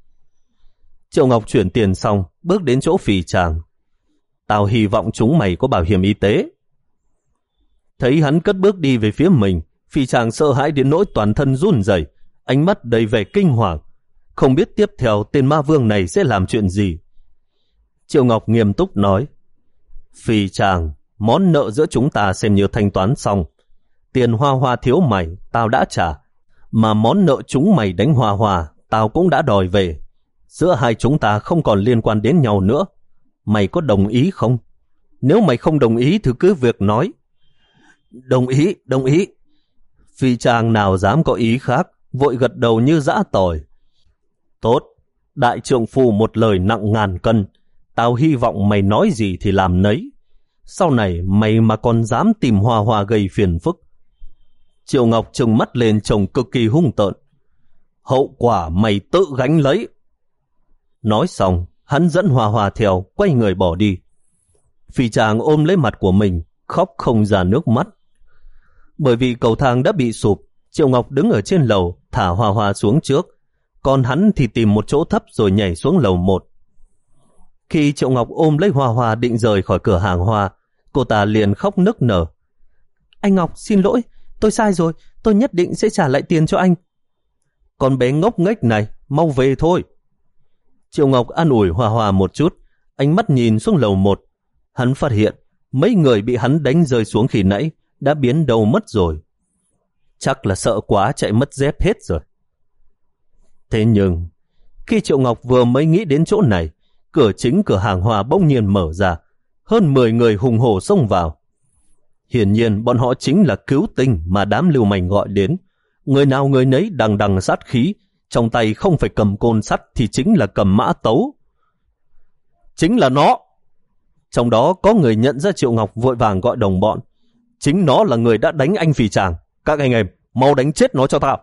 Triệu Ngọc chuyển tiền xong, bước đến chỗ Phì Tràng. Tao hy vọng chúng mày có bảo hiểm y tế. Thấy hắn cất bước đi về phía mình, Phì Tràng sợ hãi đến nỗi toàn thân run rẩy, ánh mắt đầy vẻ kinh hoàng, không biết tiếp theo tên ma vương này sẽ làm chuyện gì. Triệu Ngọc nghiêm túc nói, Phì Tràng, món nợ giữa chúng ta xem như thanh toán xong. Tiền Hoa Hoa thiếu mày, tao đã trả, mà món nợ chúng mày đánh Hoa Hoa, tao cũng đã đòi về. Giữa hai chúng ta không còn liên quan đến nhau nữa. Mày có đồng ý không? Nếu mày không đồng ý thì cứ việc nói. Đồng ý, đồng ý. Phi Tràng nào dám có ý khác, vội gật đầu như giã tỏi. Tốt, đại trượng phu một lời nặng ngàn cân. Tao hy vọng mày nói gì thì làm nấy. Sau này mày mà còn dám tìm Hoa Hoa gây phiền phức. Triệu Ngọc trừng mắt lên trông cực kỳ hung tợn. Hậu quả mày tự gánh lấy. Nói xong, hắn dẫn Hoa Hoa theo, quay người bỏ đi. Phi Tràng ôm lấy mặt của mình, khóc không ra nước mắt. Bởi vì cầu thang đã bị sụp, Triệu Ngọc đứng ở trên lầu, thả Hoa Hoa xuống trước, còn hắn thì tìm một chỗ thấp rồi nhảy xuống lầu một. Khi Triệu Ngọc ôm lấy Hoa Hoa định rời khỏi cửa hàng hoa, cô ta liền khóc nức nở. Anh Ngọc, xin lỗi, tôi sai rồi, tôi nhất định sẽ trả lại tiền cho anh. Con bé ngốc nghếch này, mau về thôi. Triệu Ngọc an ủi Hoa Hoa một chút, ánh mắt nhìn xuống lầu một. Hắn phát hiện mấy người bị hắn đánh rơi xuống khi nãy đã biến đâu mất rồi. Chắc là sợ quá chạy mất dép hết rồi. Thế nhưng, khi Triệu Ngọc vừa mới nghĩ đến chỗ này, cửa chính cửa hàng hoa bỗng nhiên mở ra, hơn mười người hùng hổ xông vào. Hiển nhiên bọn họ chính là cứu tinh mà đám lưu manh gọi đến. Người nào người nấy đằng đằng sát khí, trong tay không phải cầm côn sắt thì chính là cầm mã tấu. Chính là nó. Trong đó có người nhận ra Triệu Ngọc vội vàng gọi đồng bọn. Chính nó là người đã đánh anh Phì Tràng. Các anh em, mau đánh chết nó cho tao.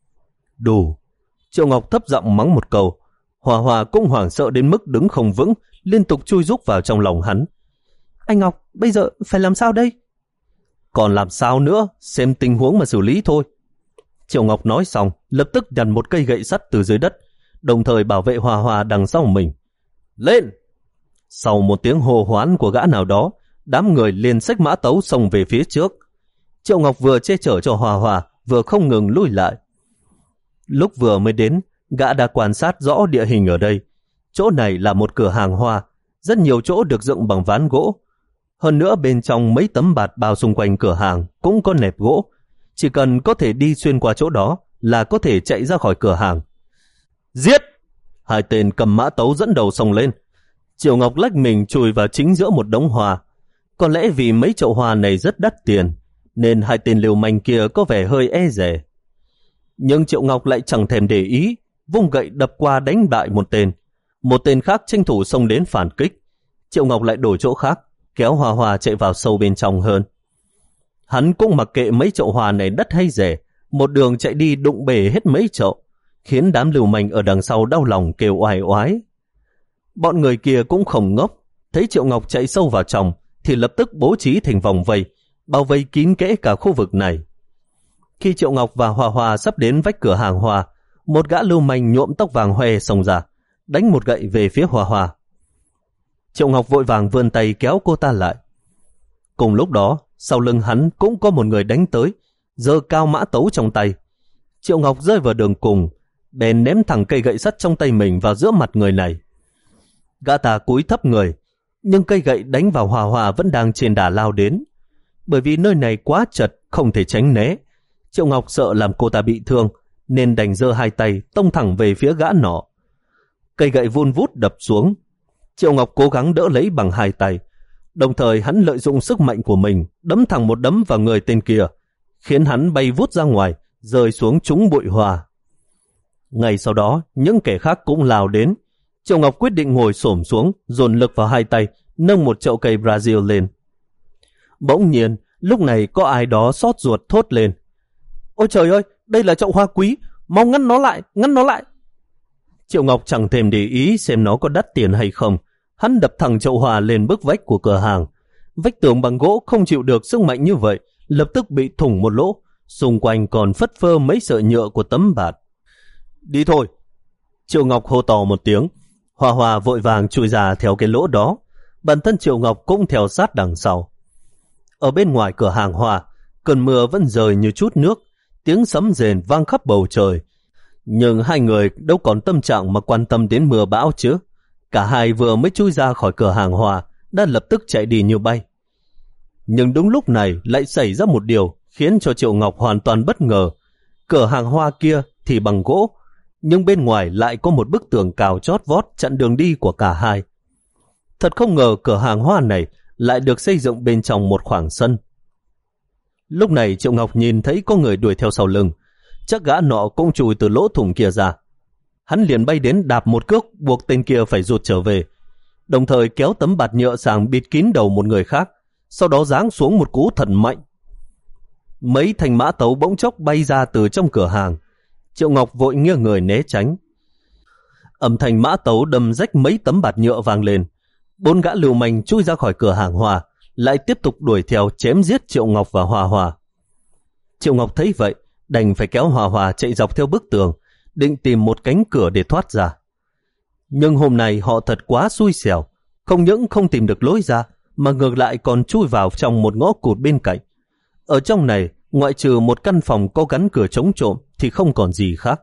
Đủ. Triệu Ngọc thấp giọng mắng một câu. Hòa Hòa cũng hoảng sợ đến mức đứng không vững, liên tục chui rúc vào trong lòng hắn. Anh Ngọc, bây giờ phải làm sao đây? Còn làm sao nữa, xem tình huống mà xử lý thôi. Triệu Ngọc nói xong, lập tức nhặt một cây gậy sắt từ dưới đất, đồng thời bảo vệ Hòa Hòa đằng sau mình. Lên! Sau một tiếng hô hoán của gã nào đó, đám người liền xách mã tấu xông về phía trước. Triệu Ngọc vừa che chở cho Hòa Hòa, vừa không ngừng lùi lại. Lúc vừa mới đến, gã đã quan sát rõ địa hình ở đây. Chỗ này là một cửa hàng hoa, rất nhiều chỗ được dựng bằng ván gỗ. Hơn nữa bên trong mấy tấm bạt bao xung quanh cửa hàng cũng có nẹp gỗ. Chỉ cần có thể đi xuyên qua chỗ đó là có thể chạy ra khỏi cửa hàng. Giết! Hai tên cầm mã tấu dẫn đầu xông lên. Triệu Ngọc lách mình chui vào chính giữa một đống hoa. Có lẽ vì mấy chậu hoa này rất đắt tiền, nên hai tên liều manh kia có vẻ hơi e dè. Nhưng Triệu Ngọc lại chẳng thèm để ý, vung gậy đập qua đánh bại một tên. Một tên khác tranh thủ xông đến phản kích. Triệu Ngọc lại đổi chỗ khác, kéo Hoa Hoa chạy vào sâu bên trong hơn. Hắn cũng mặc kệ mấy chậu hoa này đắt hay rẻ, một đường chạy đi đụng bể hết mấy chậu, khiến đám lưu manh ở đằng sau đau lòng kêu oai oái. Bọn người kia cũng không ngốc, thấy Triệu Ngọc chạy sâu vào trong thì lập tức bố trí thành vòng vây, bao vây kín kẽ cả khu vực này. Khi Triệu Ngọc và Hoa Hoa sắp đến vách cửa hàng hoa, một gã lưu manh nhuộm tóc vàng hoe xông ra, đánh một gậy về phía Hoa Hoa. Triệu Ngọc vội vàng vươn tay kéo cô ta lại. Cùng lúc đó, sau lưng hắn cũng có một người đánh tới, giơ cao mã tấu trong tay. Triệu Ngọc rơi vào đường cùng, bèn ném thẳng cây gậy sắt trong tay mình vào giữa mặt người này. Gã ta cúi thấp người, nhưng cây gậy đánh vào Hoa Hoa vẫn đang trên đà lao đến. Bởi vì nơi này quá chật, không thể tránh né. Triệu Ngọc sợ làm cô ta bị thương, nên đành giơ hai tay tông thẳng về phía gã nọ. Cây gậy vun vút đập xuống. Triệu Ngọc cố gắng đỡ lấy bằng hai tay. Đồng thời hắn lợi dụng sức mạnh của mình đấm thẳng một đấm vào người tên kia, khiến hắn bay vút ra ngoài, rơi xuống trúng bụi hoa. Ngay sau đó, những kẻ khác cũng lao đến. Triệu Ngọc quyết định ngồi xổm xuống, dồn lực vào hai tay, nâng một chậu cây Brazil lên. Bỗng nhiên, lúc này có ai đó xót ruột thốt lên: "Ôi trời ơi, đây là chậu hoa quý, mau ngăn nó lại, ngăn nó lại!" Triệu Ngọc chẳng thèm để ý xem nó có đắt tiền hay không. Hắn đập thẳng chậu hoa lên bức vách của cửa hàng. Vách tường bằng gỗ không chịu được sức mạnh như vậy, lập tức bị thủng một lỗ, xung quanh còn phất phơ mấy sợi nhựa của tấm bạt. "Đi thôi!" Triệu Ngọc hô to một tiếng. Hoa Hoa vội vàng chui ra theo cái lỗ đó. Bản thân Triệu Ngọc cũng theo sát đằng sau. Ở bên ngoài cửa hàng hoa, cơn mưa vẫn rơi như chút nước, tiếng sấm rền vang khắp bầu trời. Nhưng hai người đâu còn tâm trạng mà quan tâm đến mưa bão chứ. Cả hai vừa mới chui ra khỏi cửa hàng hoa đã lập tức chạy đi như bay. Nhưng đúng lúc này lại xảy ra một điều khiến cho Triệu Ngọc hoàn toàn bất ngờ. Cửa hàng hoa kia thì bằng gỗ, nhưng bên ngoài lại có một bức tường cao chót vót chặn đường đi của cả hai. Thật không ngờ cửa hàng hoa này lại được xây dựng bên trong một khoảng sân. Lúc này Triệu Ngọc nhìn thấy có người đuổi theo sau lưng. Chắc gã nọ cũng chui từ lỗ thủng kia ra. Hắn liền bay đến đạp một cước buộc tên kia phải rụt trở về, đồng thời kéo tấm bạt nhựa sang bịt kín đầu một người khác, sau đó giáng xuống một cú thật mạnh. Mấy thanh mã tấu bỗng chốc bay ra từ trong cửa hàng. Triệu Ngọc vội nghiêng người né tránh. Âm thanh mã tấu đâm rách mấy tấm bạt nhựa vang lên. Bốn gã lưu manh chui ra khỏi cửa hàng hoa, lại tiếp tục đuổi theo chém giết Triệu Ngọc và Hoa Hoa. Triệu Ngọc thấy vậy, đành phải kéo Hoa Hoa chạy dọc theo bức tường, định tìm một cánh cửa để thoát ra. Nhưng hôm nay họ thật quá xui xẻo, không những không tìm được lối ra, mà ngược lại còn chui vào trong một ngõ cụt bên cạnh. Ở trong này, ngoại trừ một căn phòng có gắn cửa chống trộm thì không còn gì khác.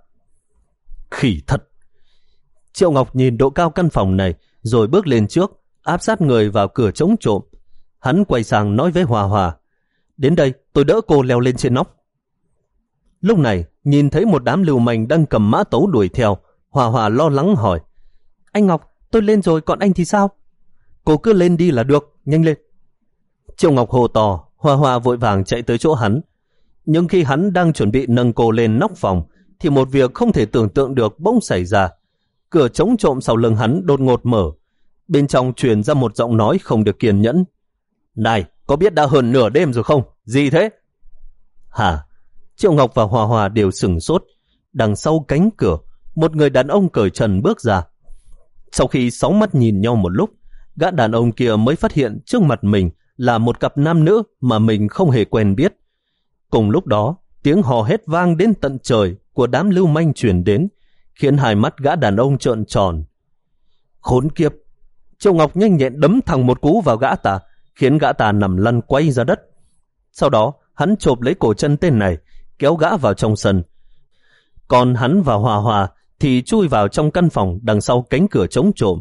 Khỉ thật! Triệu Ngọc nhìn độ cao căn phòng này, rồi bước lên trước, áp sát người vào cửa chống trộm. Hắn quay sang nói với Hoa Hoa: "Đến đây, tôi đỡ cô leo lên trên nóc." Lúc này, nhìn thấy một đám lưu manh đang cầm mã tấu đuổi theo, Hoa Hoa lo lắng hỏi: "Anh Ngọc, tôi lên rồi, còn anh thì sao?" "Cô cứ lên đi là được, nhanh lên." Triệu Ngọc hô to. Hoa Hoa vội vàng chạy tới chỗ hắn. Nhưng khi hắn đang chuẩn bị nâng cô lên nóc phòng, thì một việc không thể tưởng tượng được bỗng xảy ra. Cửa chống trộm sau lưng hắn đột ngột mở. Bên trong truyền ra một giọng nói không được kiên nhẫn: "Này, có biết đã hơn nửa đêm rồi không? Gì thế?" "Hả?" Triệu Ngọc và Hoa Hoa đều sửng sốt. Đằng sau cánh cửa, một người đàn ông cởi trần bước ra. Sau khi sáu mắt nhìn nhau một lúc, gã đàn ông kia mới phát hiện trước mặt mình là một cặp nam nữ mà mình không hề quen biết. Cùng lúc đó, tiếng hò hét vang đến tận trời của đám lưu manh truyền đến, khiến hai mắt gã đàn ông trợn tròn. Khốn kiếp! Triệu Ngọc nhanh nhẹn đấm thẳng một cú vào gã ta, khiến gã ta nằm lăn quay ra đất. Sau đó, hắn chộp lấy cổ chân tên này, kéo gã vào trong sân. Còn hắn và Hoa Hoa thì chui vào trong căn phòng đằng sau cánh cửa chống trộm.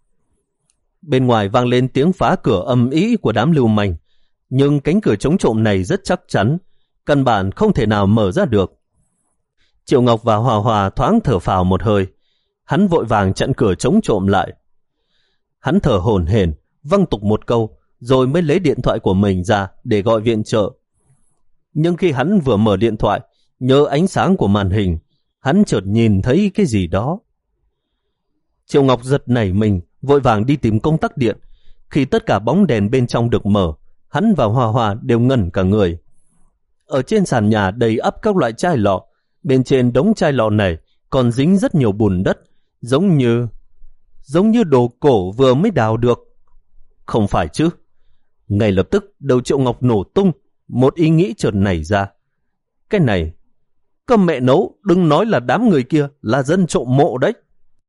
Bên ngoài vang lên tiếng phá cửa ầm ĩ của đám lưu manh, nhưng cánh cửa chống trộm này rất chắc chắn, căn bản không thể nào mở ra được. Triệu Ngọc và Hoa Hoa thoáng thở phào một hơi. Hắn vội vàng chặn cửa chống trộm lại. Hắn thở hổn hển, văng tục một câu, rồi mới lấy điện thoại của mình ra để gọi viện trợ. Nhưng khi hắn vừa mở điện thoại, nhờ ánh sáng của màn hình, hắn chợt nhìn thấy cái gì đó. Triệu Ngọc giật nảy mình, vội vàng đi tìm công tắc điện. Khi tất cả bóng đèn bên trong được mở, hắn và Hoa Hoa đều ngẩn cả người. Ở trên sàn nhà đầy ắp các loại chai lọ. Bên trên đống chai lọ này còn dính rất nhiều bùn đất, giống như giống như đồ cổ vừa mới đào được. Không phải chứ? Ngay lập tức đầu Triệu Ngọc nổ tung, một ý nghĩ chợt nảy ra. Cái này, cơm mẹ nấu, đừng nói là đám người kia là dân trộm mộ đấy.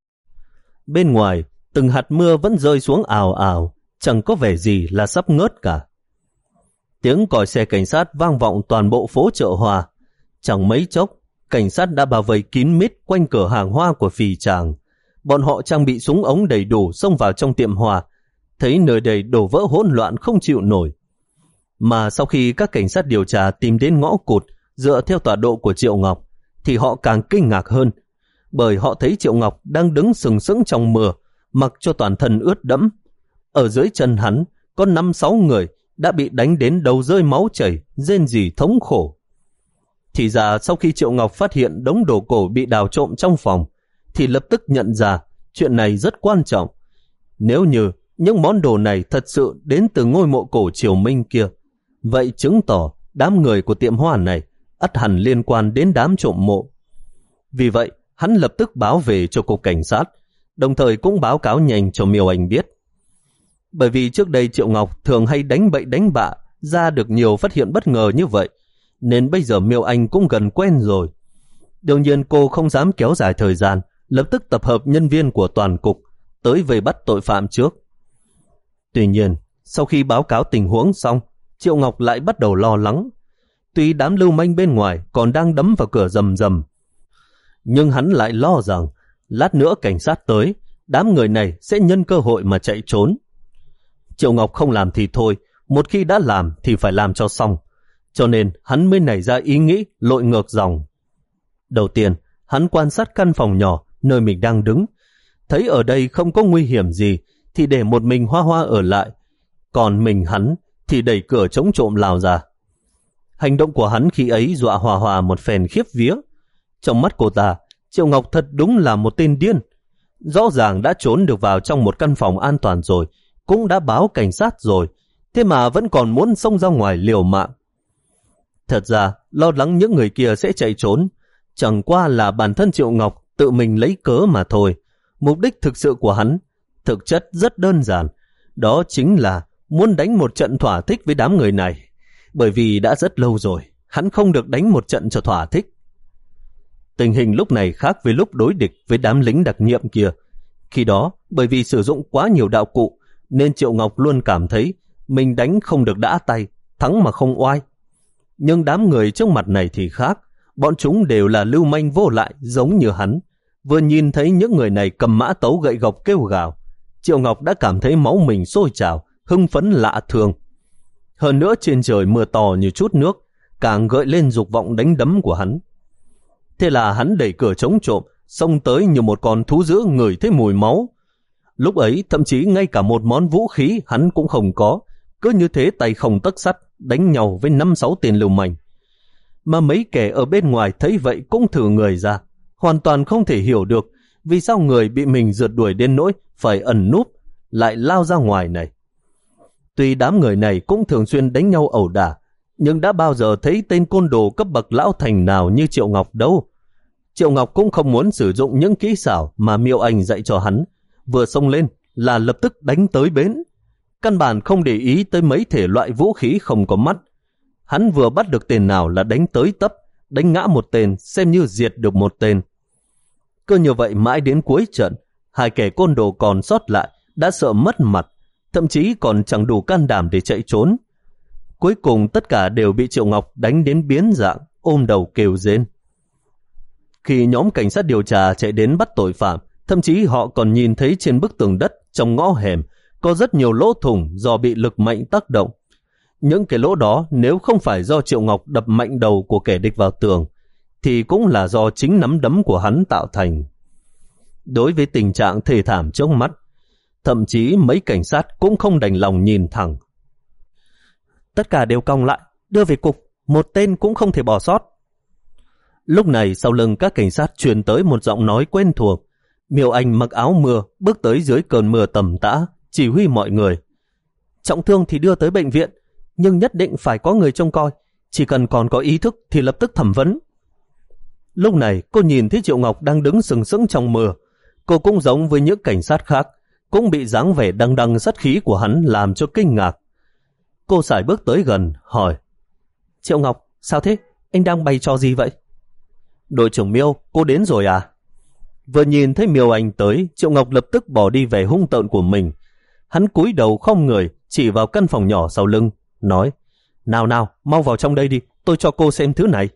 Bên ngoài, từng hạt mưa vẫn rơi xuống ào ào, chẳng có vẻ gì là sắp ngớt cả. Tiếng còi xe cảnh sát vang vọng toàn bộ phố chợ hoa. Chẳng mấy chốc, cảnh sát đã bao vây kín mít quanh cửa hàng hoa của Phì Tràng. Bọn họ trang bị súng ống đầy đủ xông vào trong tiệm hoa, thấy nơi đây đổ vỡ hỗn loạn không chịu nổi. Mà sau khi các cảnh sát điều tra tìm đến ngõ cụt dựa theo tọa độ của Triệu Ngọc, thì họ càng kinh ngạc hơn, bởi họ thấy Triệu Ngọc đang đứng sừng sững trong mưa, mặc cho toàn thân ướt đẫm. Ở dưới chân hắn có năm sáu người đã bị đánh đến đầu rơi máu chảy, rên rỉ thống khổ. Thì ra sau khi Triệu Ngọc phát hiện đống đồ cổ bị đào trộm trong phòng, thì lập tức nhận ra chuyện này rất quan trọng. Nếu như những món đồ này thật sự đến từ ngôi mộ cổ Triều Minh kia, vậy chứng tỏ đám người của tiệm hoa này ắt hẳn liên quan đến đám trộm mộ. Vì vậy, hắn lập tức báo về cho cục cảnh sát, đồng thời cũng báo cáo nhanh cho Miêu Anh biết. Bởi vì trước đây Triệu Ngọc thường hay đánh bậy đánh bạ, ra được nhiều phát hiện bất ngờ như vậy, nên bây giờ Miêu Anh cũng gần quen rồi. Đương nhiên cô không dám kéo dài thời gian, lập tức tập hợp nhân viên của toàn cục tới vây bắt tội phạm trước. Tuy nhiên, sau khi báo cáo tình huống xong, Triệu Ngọc lại bắt đầu lo lắng. Tuy đám lưu manh bên ngoài còn đang đấm vào cửa rầm rầm, nhưng hắn lại lo rằng lát nữa cảnh sát tới, đám người này sẽ nhân cơ hội mà chạy trốn. Triệu Ngọc không làm thì thôi, một khi đã làm thì phải làm cho xong. Cho nên hắn mới nảy ra ý nghĩ lội ngược dòng. Đầu tiên, hắn quan sát căn phòng nhỏ nơi mình đang đứng. Thấy ở đây không có nguy hiểm gì thì để một mình Hoa Hoa ở lại. Còn mình hắn thì đẩy cửa chống trộm lao ra. Hành động của hắn khi ấy dọa Hoa Hoa một phen khiếp vía. Trong mắt cô ta, Triệu Ngọc thật đúng là một tên điên. Rõ ràng đã trốn được vào trong một căn phòng an toàn rồi, cũng đã báo cảnh sát rồi, thế mà vẫn còn muốn xông ra ngoài liều mạng. Thật ra, lo lắng những người kia sẽ chạy trốn, chẳng qua là bản thân Triệu Ngọc tự mình lấy cớ mà thôi. Mục đích thực sự của hắn, thực chất rất đơn giản, đó chính là muốn đánh một trận thỏa thích với đám người này. Bởi vì đã rất lâu rồi, hắn không được đánh một trận cho thỏa thích. Tình hình lúc này khác với lúc đối địch với đám lính đặc nhiệm kia. Khi đó, bởi vì sử dụng quá nhiều đạo cụ, nên Triệu Ngọc luôn cảm thấy mình đánh không được đã tay, thắng mà không oai. Nhưng đám người trước mặt này thì khác, bọn chúng đều là lưu manh vô lại giống như hắn. Vừa nhìn thấy những người này cầm mã tấu gậy gộc kêu gào, Triệu Ngọc đã cảm thấy máu mình sôi trào, hưng phấn lạ thường. Hơn nữa trên trời mưa to như chút nước, càng gợi lên dục vọng đánh đấm của hắn. Thế là hắn đẩy cửa chống trộm, xông tới như một con thú dữ ngửi thấy mùi máu. Lúc ấy thậm chí ngay cả một món vũ khí hắn cũng không có, cứ như thế tay không tấc sắt đánh nhau với năm sáu tên lưu manh. Mà mấy kẻ ở bên ngoài thấy vậy cũng thử người ra, hoàn toàn không thể hiểu được vì sao người bị mình rượt đuổi đến nỗi phải ẩn núp lại lao ra ngoài này. Tuy đám người này cũng thường xuyên đánh nhau ẩu đả, nhưng đã bao giờ thấy tên côn đồ cấp bậc lão thành nào như Triệu Ngọc đâu. Triệu Ngọc cũng không muốn sử dụng những kỹ xảo mà Miêu Anh dạy cho hắn, vừa xông lên là lập tức đánh tới bến. Căn bản không để ý tới mấy thể loại vũ khí không có mắt. Hắn vừa bắt được tên nào là đánh tới tấp, đánh ngã một tên xem như diệt được một tên. Cứ như vậy mãi đến cuối trận, hai kẻ côn đồ còn sót lại đã sợ mất mặt, thậm chí còn chẳng đủ can đảm để chạy trốn. Cuối cùng tất cả đều bị Triệu Ngọc đánh đến biến dạng, ôm đầu kêu rên. Khi nhóm cảnh sát điều tra chạy đến bắt tội phạm, thậm chí họ còn nhìn thấy trên bức tường đất trong ngõ hẻm có rất nhiều lỗ thủng do bị lực mạnh tác động. Những cái lỗ đó nếu không phải do Triệu Ngọc đập mạnh đầu của kẻ địch vào tường, thì cũng là do chính nắm đấm của hắn tạo thành. Đối với tình trạng thê thảm trước mắt, thậm chí mấy cảnh sát cũng không đành lòng nhìn thẳng. Tất cả đều còng lại, đưa về cục, một tên cũng không thể bỏ sót. Lúc này sau lưng các cảnh sát truyền tới một giọng nói quen thuộc. Miêu Anh mặc áo mưa, bước tới dưới cơn mưa tầm tã, chỉ huy mọi người. Trọng thương thì đưa tới bệnh viện, nhưng nhất định phải có người trông coi, chỉ cần còn có ý thức thì lập tức thẩm vấn. Lúc này cô nhìn thấy Triệu Ngọc đang đứng sừng sững trong mưa. Cô cũng giống với những cảnh sát khác, cũng bị dáng vẻ đằng đằng sát khí của hắn làm cho kinh ngạc. Cô sải bước tới gần, hỏi: Triệu Ngọc, sao thế? Anh đang bày trò gì vậy? Đội trưởng Miêu, cô đến rồi à? Vừa nhìn thấy Miêu Anh tới, Triệu Ngọc lập tức bỏ đi vẻ hung tợn của mình. Hắn cúi đầu không người, chỉ vào căn phòng nhỏ sau lưng, nói: Nào nào, mau vào trong đây đi, tôi cho cô xem thứ này.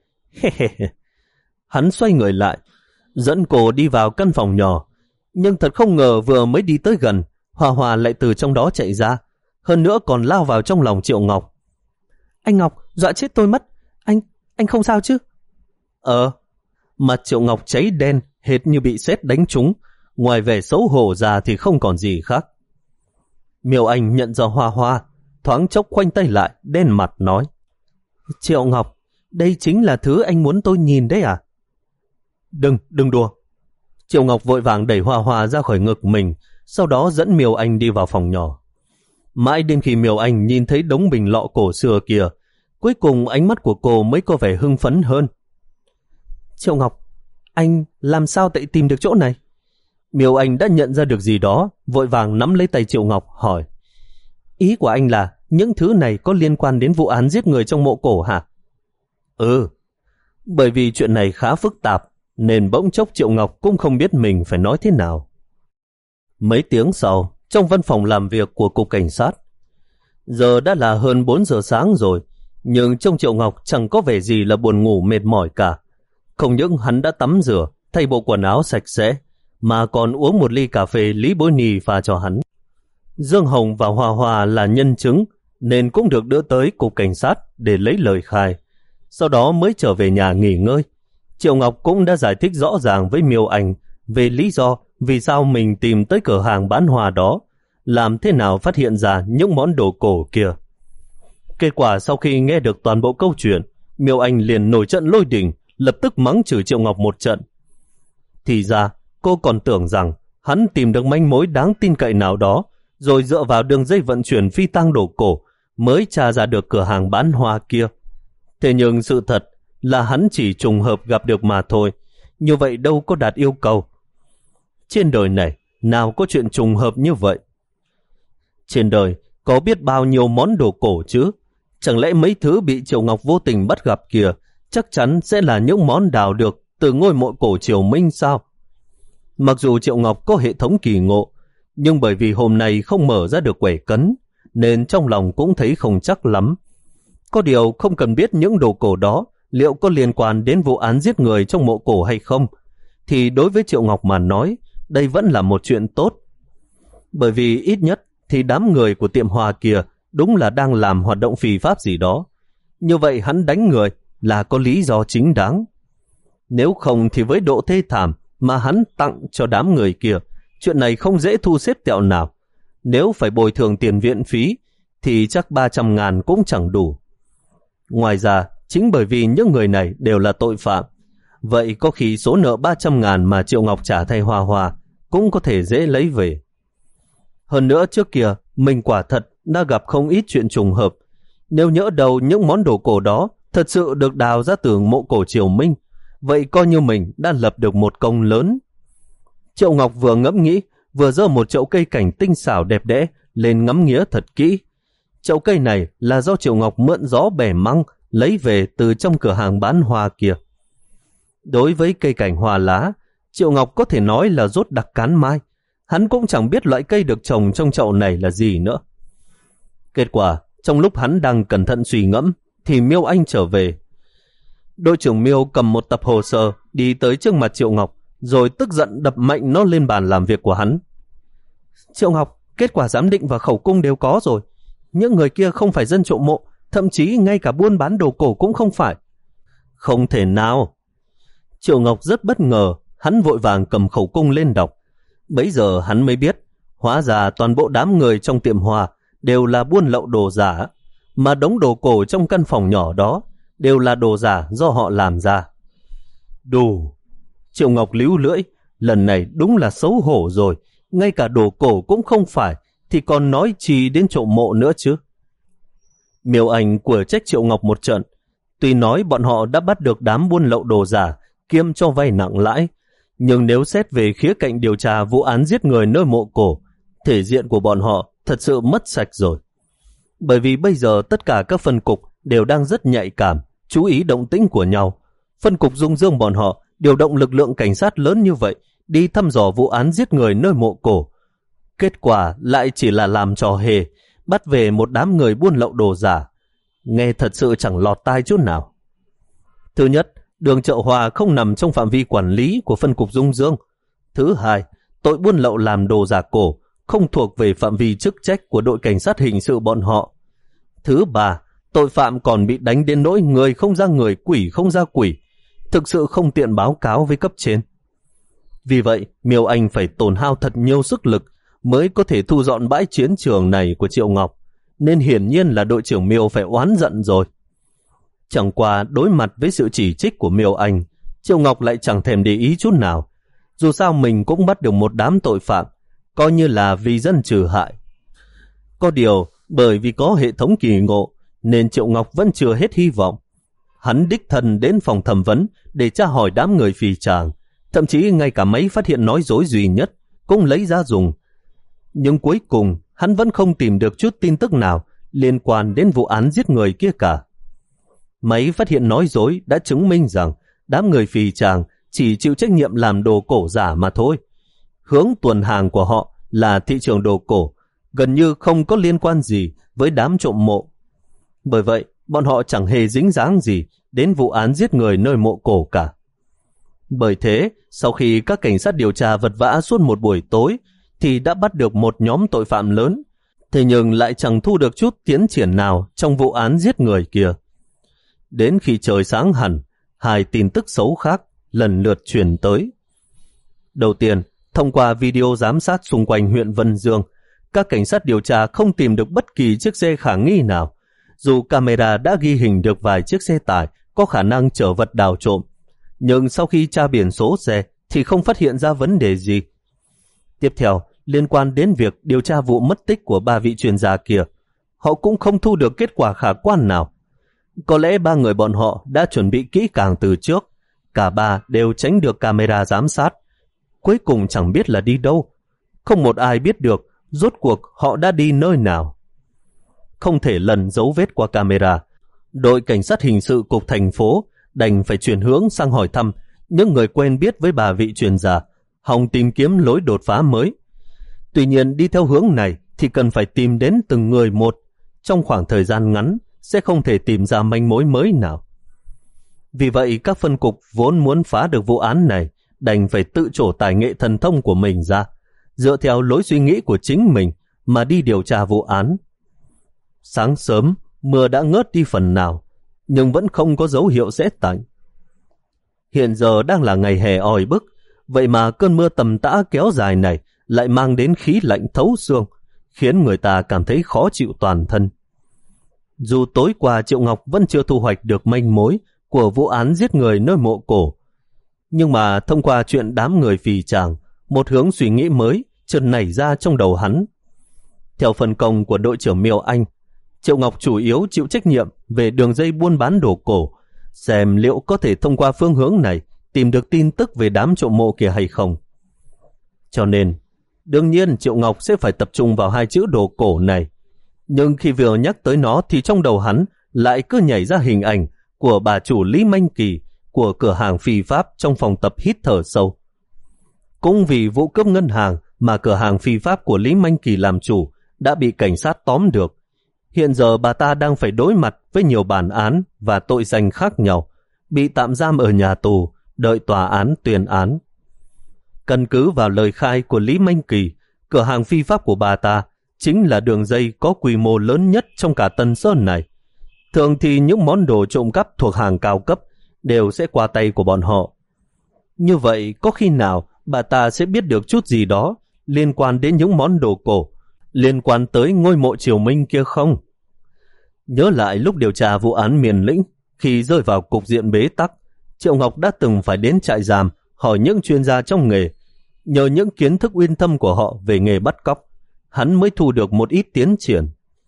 Hắn xoay người lại, dẫn cô đi vào căn phòng nhỏ. Nhưng thật không ngờ vừa mới đi tới gần, Hòa Hòa lại từ trong đó chạy ra, hơn nữa còn lao vào trong lòng Triệu Ngọc. Anh Ngọc, dọa chết tôi mất. Anh, anh không sao chứ? Ờ. Mặt Triệu Ngọc cháy đen, hệt như bị sét đánh trúng, ngoài vẻ xấu hổ ra thì không còn gì khác. Miêu Anh nhận ra Hoa Hoa, thoáng chốc khoanh tay lại, đen mặt nói: Triệu Ngọc, đây chính là thứ anh muốn tôi nhìn đấy à? Đừng, đừng đùa. Triệu Ngọc vội vàng đẩy Hoa Hoa ra khỏi ngực mình, sau đó dẫn Miêu Anh đi vào phòng nhỏ. Mãi đến khi Miêu Anh nhìn thấy đống bình lọ cổ xưa kia, cuối cùng ánh mắt của cô mới có vẻ hưng phấn hơn. Triệu Ngọc, anh làm sao tại tìm được chỗ này? Miêu Anh đã nhận ra được gì đó, vội vàng nắm lấy tay Triệu Ngọc hỏi: Ý của anh là những thứ này có liên quan đến vụ án giết người trong mộ cổ hả? Ừ, bởi vì chuyện này khá phức tạp, nên bỗng chốc Triệu Ngọc cũng không biết mình phải nói thế nào. Mấy tiếng sau, trong văn phòng làm việc của cục cảnh sát, giờ đã là hơn bốn giờ sáng rồi, nhưng trông Triệu Ngọc chẳng có vẻ gì là buồn ngủ mệt mỏi cả. Không những hắn đã tắm rửa, thay bộ quần áo sạch sẽ, mà còn uống một ly cà phê Lý Bối Nì pha cho hắn. Dương Hồng và Hòa Hòa là nhân chứng, nên cũng được đưa tới cục cảnh sát để lấy lời khai. Sau đó mới trở về nhà nghỉ ngơi. Triệu Ngọc cũng đã giải thích rõ ràng với Miêu Anh về lý do vì sao mình tìm tới cửa hàng bán hoa đó, làm thế nào phát hiện ra những món đồ cổ kia. Kết quả sau khi nghe được toàn bộ câu chuyện, Miêu Anh liền nổi trận lôi đình, lập tức mắng chửi Triệu Ngọc một trận. Thì ra, cô còn tưởng rằng hắn tìm được manh mối đáng tin cậy nào đó, rồi dựa vào đường dây vận chuyển phi tang đồ cổ mới tra ra được cửa hàng bán hoa kia. Thế nhưng sự thật là hắn chỉ trùng hợp gặp được mà thôi, như vậy đâu có đạt yêu cầu. Trên đời này, nào có chuyện trùng hợp như vậy? Trên đời có biết bao nhiêu món đồ cổ chứ? Chẳng lẽ mấy thứ bị Triệu Ngọc vô tình bắt gặp kìa chắc chắn sẽ là những món đào được từ ngôi mộ cổ Triều Minh sao? Mặc dù Triệu Ngọc có hệ thống kỳ ngộ, nhưng bởi vì hôm nay không mở ra được quẻ cấn, nên trong lòng cũng thấy không chắc lắm. Có điều không cần biết những đồ cổ đó liệu có liên quan đến vụ án giết người trong mộ cổ hay không, thì đối với Triệu Ngọc mà nói, đây vẫn là một chuyện tốt. Bởi vì ít nhất thì đám người của tiệm hoa kia đúng là đang làm hoạt động phi pháp gì đó. Như vậy hắn đánh người là có lý do chính đáng. Nếu không thì với độ thê thảm mà hắn tặng cho đám người kia, chuyện này không dễ thu xếp tẹo nào. Nếu phải bồi thường tiền viện phí thì chắc ba trăm ngàn cũng chẳng đủ. Ngoài ra, chính bởi vì những người này đều là tội phạm, vậy có khi số nợ ba trăm ngàn mà Triệu Ngọc trả thay Hoa Hoa cũng có thể dễ lấy về. Hơn nữa trước kia, mình quả thật đã gặp không ít chuyện trùng hợp. Nếu nhỡ đầu những món đồ cổ đó thật sự được đào ra từ mộ cổ Triều Minh, vậy coi như mình đã lập được một công lớn. Triệu Ngọc vừa ngẫm nghĩ, vừa giơ một chậu cây cảnh tinh xảo đẹp đẽ lên ngắm nghía thật kỹ. Chậu cây này là do Triệu Ngọc mượn gió bẻ măng lấy về từ trong cửa hàng bán hoa kia. Đối với cây cảnh hoa lá, Triệu Ngọc có thể nói là rốt đặc cán mai. Hắn cũng chẳng biết loại cây được trồng trong chậu này là gì nữa. Kết quả, trong lúc hắn đang cẩn thận suy ngẫm, thì Miêu Anh trở về. Đội trưởng Miêu cầm một tập hồ sơ đi tới trước mặt Triệu Ngọc, rồi tức giận đập mạnh nó lên bàn làm việc của hắn. Triệu Ngọc, kết quả giám định và khẩu cung đều có rồi. Những người kia không phải dân trộm mộ, thậm chí ngay cả buôn bán đồ cổ cũng không phải. Không thể nào. Triệu Ngọc rất bất ngờ, hắn vội vàng cầm khẩu cung lên đọc. Bấy giờ hắn mới biết, hóa ra toàn bộ đám người trong tiệm hoa đều là buôn lậu đồ giả, mà đống đồ cổ trong căn phòng nhỏ đó đều là đồ giả do họ làm ra. Đủ. Triệu Ngọc líu lưỡi, lần này đúng là xấu hổ rồi, ngay cả đồ cổ cũng không phải, thì còn nói chi đến trộm mộ nữa chứ. Miêu Anh của trách Triệu Ngọc một trận. Tuy nói bọn họ đã bắt được đám buôn lậu đồ giả kiêm cho vay nặng lãi, nhưng nếu xét về khía cạnh điều tra vụ án giết người nơi mộ cổ, thể diện của bọn họ thật sự mất sạch rồi. Bởi vì bây giờ tất cả các phân cục đều đang rất nhạy cảm, chú ý động tĩnh của nhau. Phân cục Dung Dương bọn họ điều động lực lượng cảnh sát lớn như vậy đi thăm dò vụ án giết người nơi mộ cổ. Kết quả lại chỉ là làm trò hề, bắt về một đám người buôn lậu đồ giả. Nghe thật sự chẳng lọt tai chút nào. Thứ nhất, đường Chợ Hòa không nằm trong phạm vi quản lý của phân cục Dung Dương. Thứ hai, tội buôn lậu làm đồ giả cổ không thuộc về phạm vi chức trách của đội cảnh sát hình sự bọn họ. Thứ ba, tội phạm còn bị đánh đến nỗi người không ra người, quỷ không ra quỷ, thực sự không tiện báo cáo với cấp trên. Vì vậy, Miêu Anh phải tổn hao thật nhiều sức lực mới có thể thu dọn bãi chiến trường này của Triệu Ngọc. nên hiển nhiên là đội trưởng Miêu phải oán giận rồi. Chẳng qua đối mặt với sự chỉ trích của Miêu Anh, Triệu Ngọc lại chẳng thèm để ý chút nào. Dù sao mình cũng bắt được một đám tội phạm, coi như là vì dân trừ hại. Có điều, bởi vì có hệ thống kỳ ngộ, nên Triệu Ngọc vẫn chưa hết hy vọng. Hắn đích thân đến phòng thẩm vấn để tra hỏi đám người Phì Tràng, thậm chí ngay cả máy phát hiện nói dối duy nhất cũng lấy ra dùng. Nhưng cuối cùng, hắn vẫn không tìm được chút tin tức nào liên quan đến vụ án giết người kia cả. Máy phát hiện nói dối đã chứng minh rằng đám người Phì Tràng chỉ chịu trách nhiệm làm đồ cổ giả mà thôi. Hướng tuần hàng của họ là thị trường đồ cổ, gần như không có liên quan gì với đám trộm mộ. Bởi vậy, bọn họ chẳng hề dính dáng gì đến vụ án giết người nơi mộ cổ cả. Bởi thế, sau khi các cảnh sát điều tra vật vã suốt một buổi tối, thì đã bắt được một nhóm tội phạm lớn, thế nhưng lại chẳng thu được chút tiến triển nào trong vụ án giết người kia. Đến khi trời sáng hẳn, hai tin tức xấu khác lần lượt truyền tới. Đầu tiên, thông qua video giám sát xung quanh huyện Vân Dương, các cảnh sát điều tra không tìm được bất kỳ chiếc xe khả nghi nào, dù camera đã ghi hình được vài chiếc xe tải có khả năng chở vật đào trộm. Nhưng sau khi tra biển số xe thì không phát hiện ra vấn đề gì. Tiếp theo, liên quan đến việc điều tra vụ mất tích của ba vị chuyên gia kia, họ cũng không thu được kết quả khả quan nào. Có lẽ ba người bọn họ đã chuẩn bị kỹ càng từ trước, cả ba đều tránh được camera giám sát. Cuối cùng chẳng biết là đi đâu, không một ai biết được rốt cuộc họ đã đi nơi nào. Không thể lần dấu vết qua camera, đội cảnh sát hình sự cục thành phố đành phải chuyển hướng sang hỏi thăm những người quen biết với bà vị chuyên gia, hòng tìm kiếm lối đột phá mới. Tuy nhiên đi theo hướng này thì cần phải tìm đến từng người một, trong khoảng thời gian ngắn sẽ không thể tìm ra manh mối mới nào. Vì vậy các phân cục vốn muốn phá được vụ án này đành phải tự trổ tài nghệ thần thông của mình ra, dựa theo lối suy nghĩ của chính mình mà đi điều tra vụ án. Sáng sớm, mưa đã ngớt đi phần nào, nhưng vẫn không có dấu hiệu sẽ tạnh. Hiện giờ đang là ngày hè oi bức, vậy mà cơn mưa tầm tã kéo dài này lại mang đến khí lạnh thấu xương, khiến người ta cảm thấy khó chịu toàn thân. Dù tối qua Triệu Ngọc vẫn chưa thu hoạch được manh mối của vụ án giết người nơi mộ cổ, nhưng mà thông qua chuyện đám người Phì Tràng, một hướng suy nghĩ mới chợt nảy ra trong đầu hắn. Theo phân công của đội trưởng Miêu Anh, Triệu Ngọc chủ yếu chịu trách nhiệm về đường dây buôn bán đồ cổ, xem liệu có thể thông qua phương hướng này tìm được tin tức về đám trộm mộ kia hay không. Cho nên, đương nhiên Triệu Ngọc sẽ phải tập trung vào hai chữ đồ cổ này. Nhưng khi vừa nhắc tới nó thì trong đầu hắn lại cứ nhảy ra hình ảnh của bà chủ Lý Manh Kỳ của cửa hàng Phi Pháp trong phòng tập hít thở sâu. Cũng vì vụ cướp ngân hàng mà cửa hàng Phi Pháp của Lý Manh Kỳ làm chủ đã bị cảnh sát tóm được. Hiện giờ bà ta đang phải đối mặt với nhiều bản án và tội danh khác nhau, bị tạm giam ở nhà tù, đợi tòa án tuyên án. Căn cứ vào lời khai của Lý Manh Kỳ, cửa hàng Phi Pháp của bà ta chính là đường dây có quy mô lớn nhất trong cả Tân Sơn này. Thường thì những món đồ trộm cắp thuộc hàng cao cấp đều sẽ qua tay của bọn họ. Như vậy có khi nào bà ta sẽ biết được chút gì đó liên quan đến những món đồ cổ, liên quan tới ngôi mộ Triều Minh kia không? Nhớ lại lúc điều tra vụ án Miền Lĩnh, khi rơi vào cục diện bế tắc, Triệu Ngọc đã từng phải đến trại giam hỏi những chuyên gia trong nghề. Nhờ những kiến thức uyên thâm của họ về nghề bắt cóc, hắn mới thu được một ít tiến triển.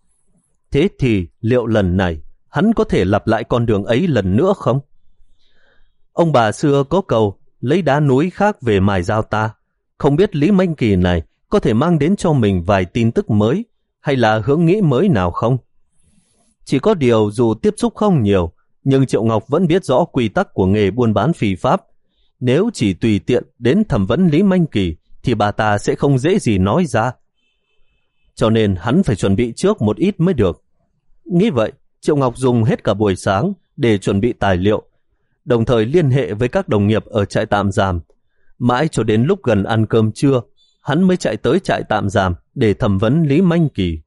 Thế thì liệu lần này hắn có thể lặp lại con đường ấy lần nữa không? Ông bà xưa có câu lấy đá núi khác về mài dao ta. Không biết Lý Manh Kỳ này có thể mang đến cho mình vài tin tức mới hay là hướng nghĩ mới nào không? Chỉ có điều dù tiếp xúc không nhiều, nhưng Triệu Ngọc vẫn biết rõ quy tắc của nghề buôn bán Phi Pháp. Nếu chỉ tùy tiện đến thẩm vấn Lý Manh Kỳ thì bà ta sẽ không dễ gì nói ra. Cho nên hắn phải chuẩn bị trước một ít mới được. Nghĩ vậy, Triệu Ngọc dùng hết cả buổi sáng để chuẩn bị tài liệu, đồng thời liên hệ với các đồng nghiệp ở trại tạm giam. Mãi cho đến lúc gần ăn cơm trưa, hắn mới chạy tới trại tạm giam để thẩm vấn Lý Manh Kỳ.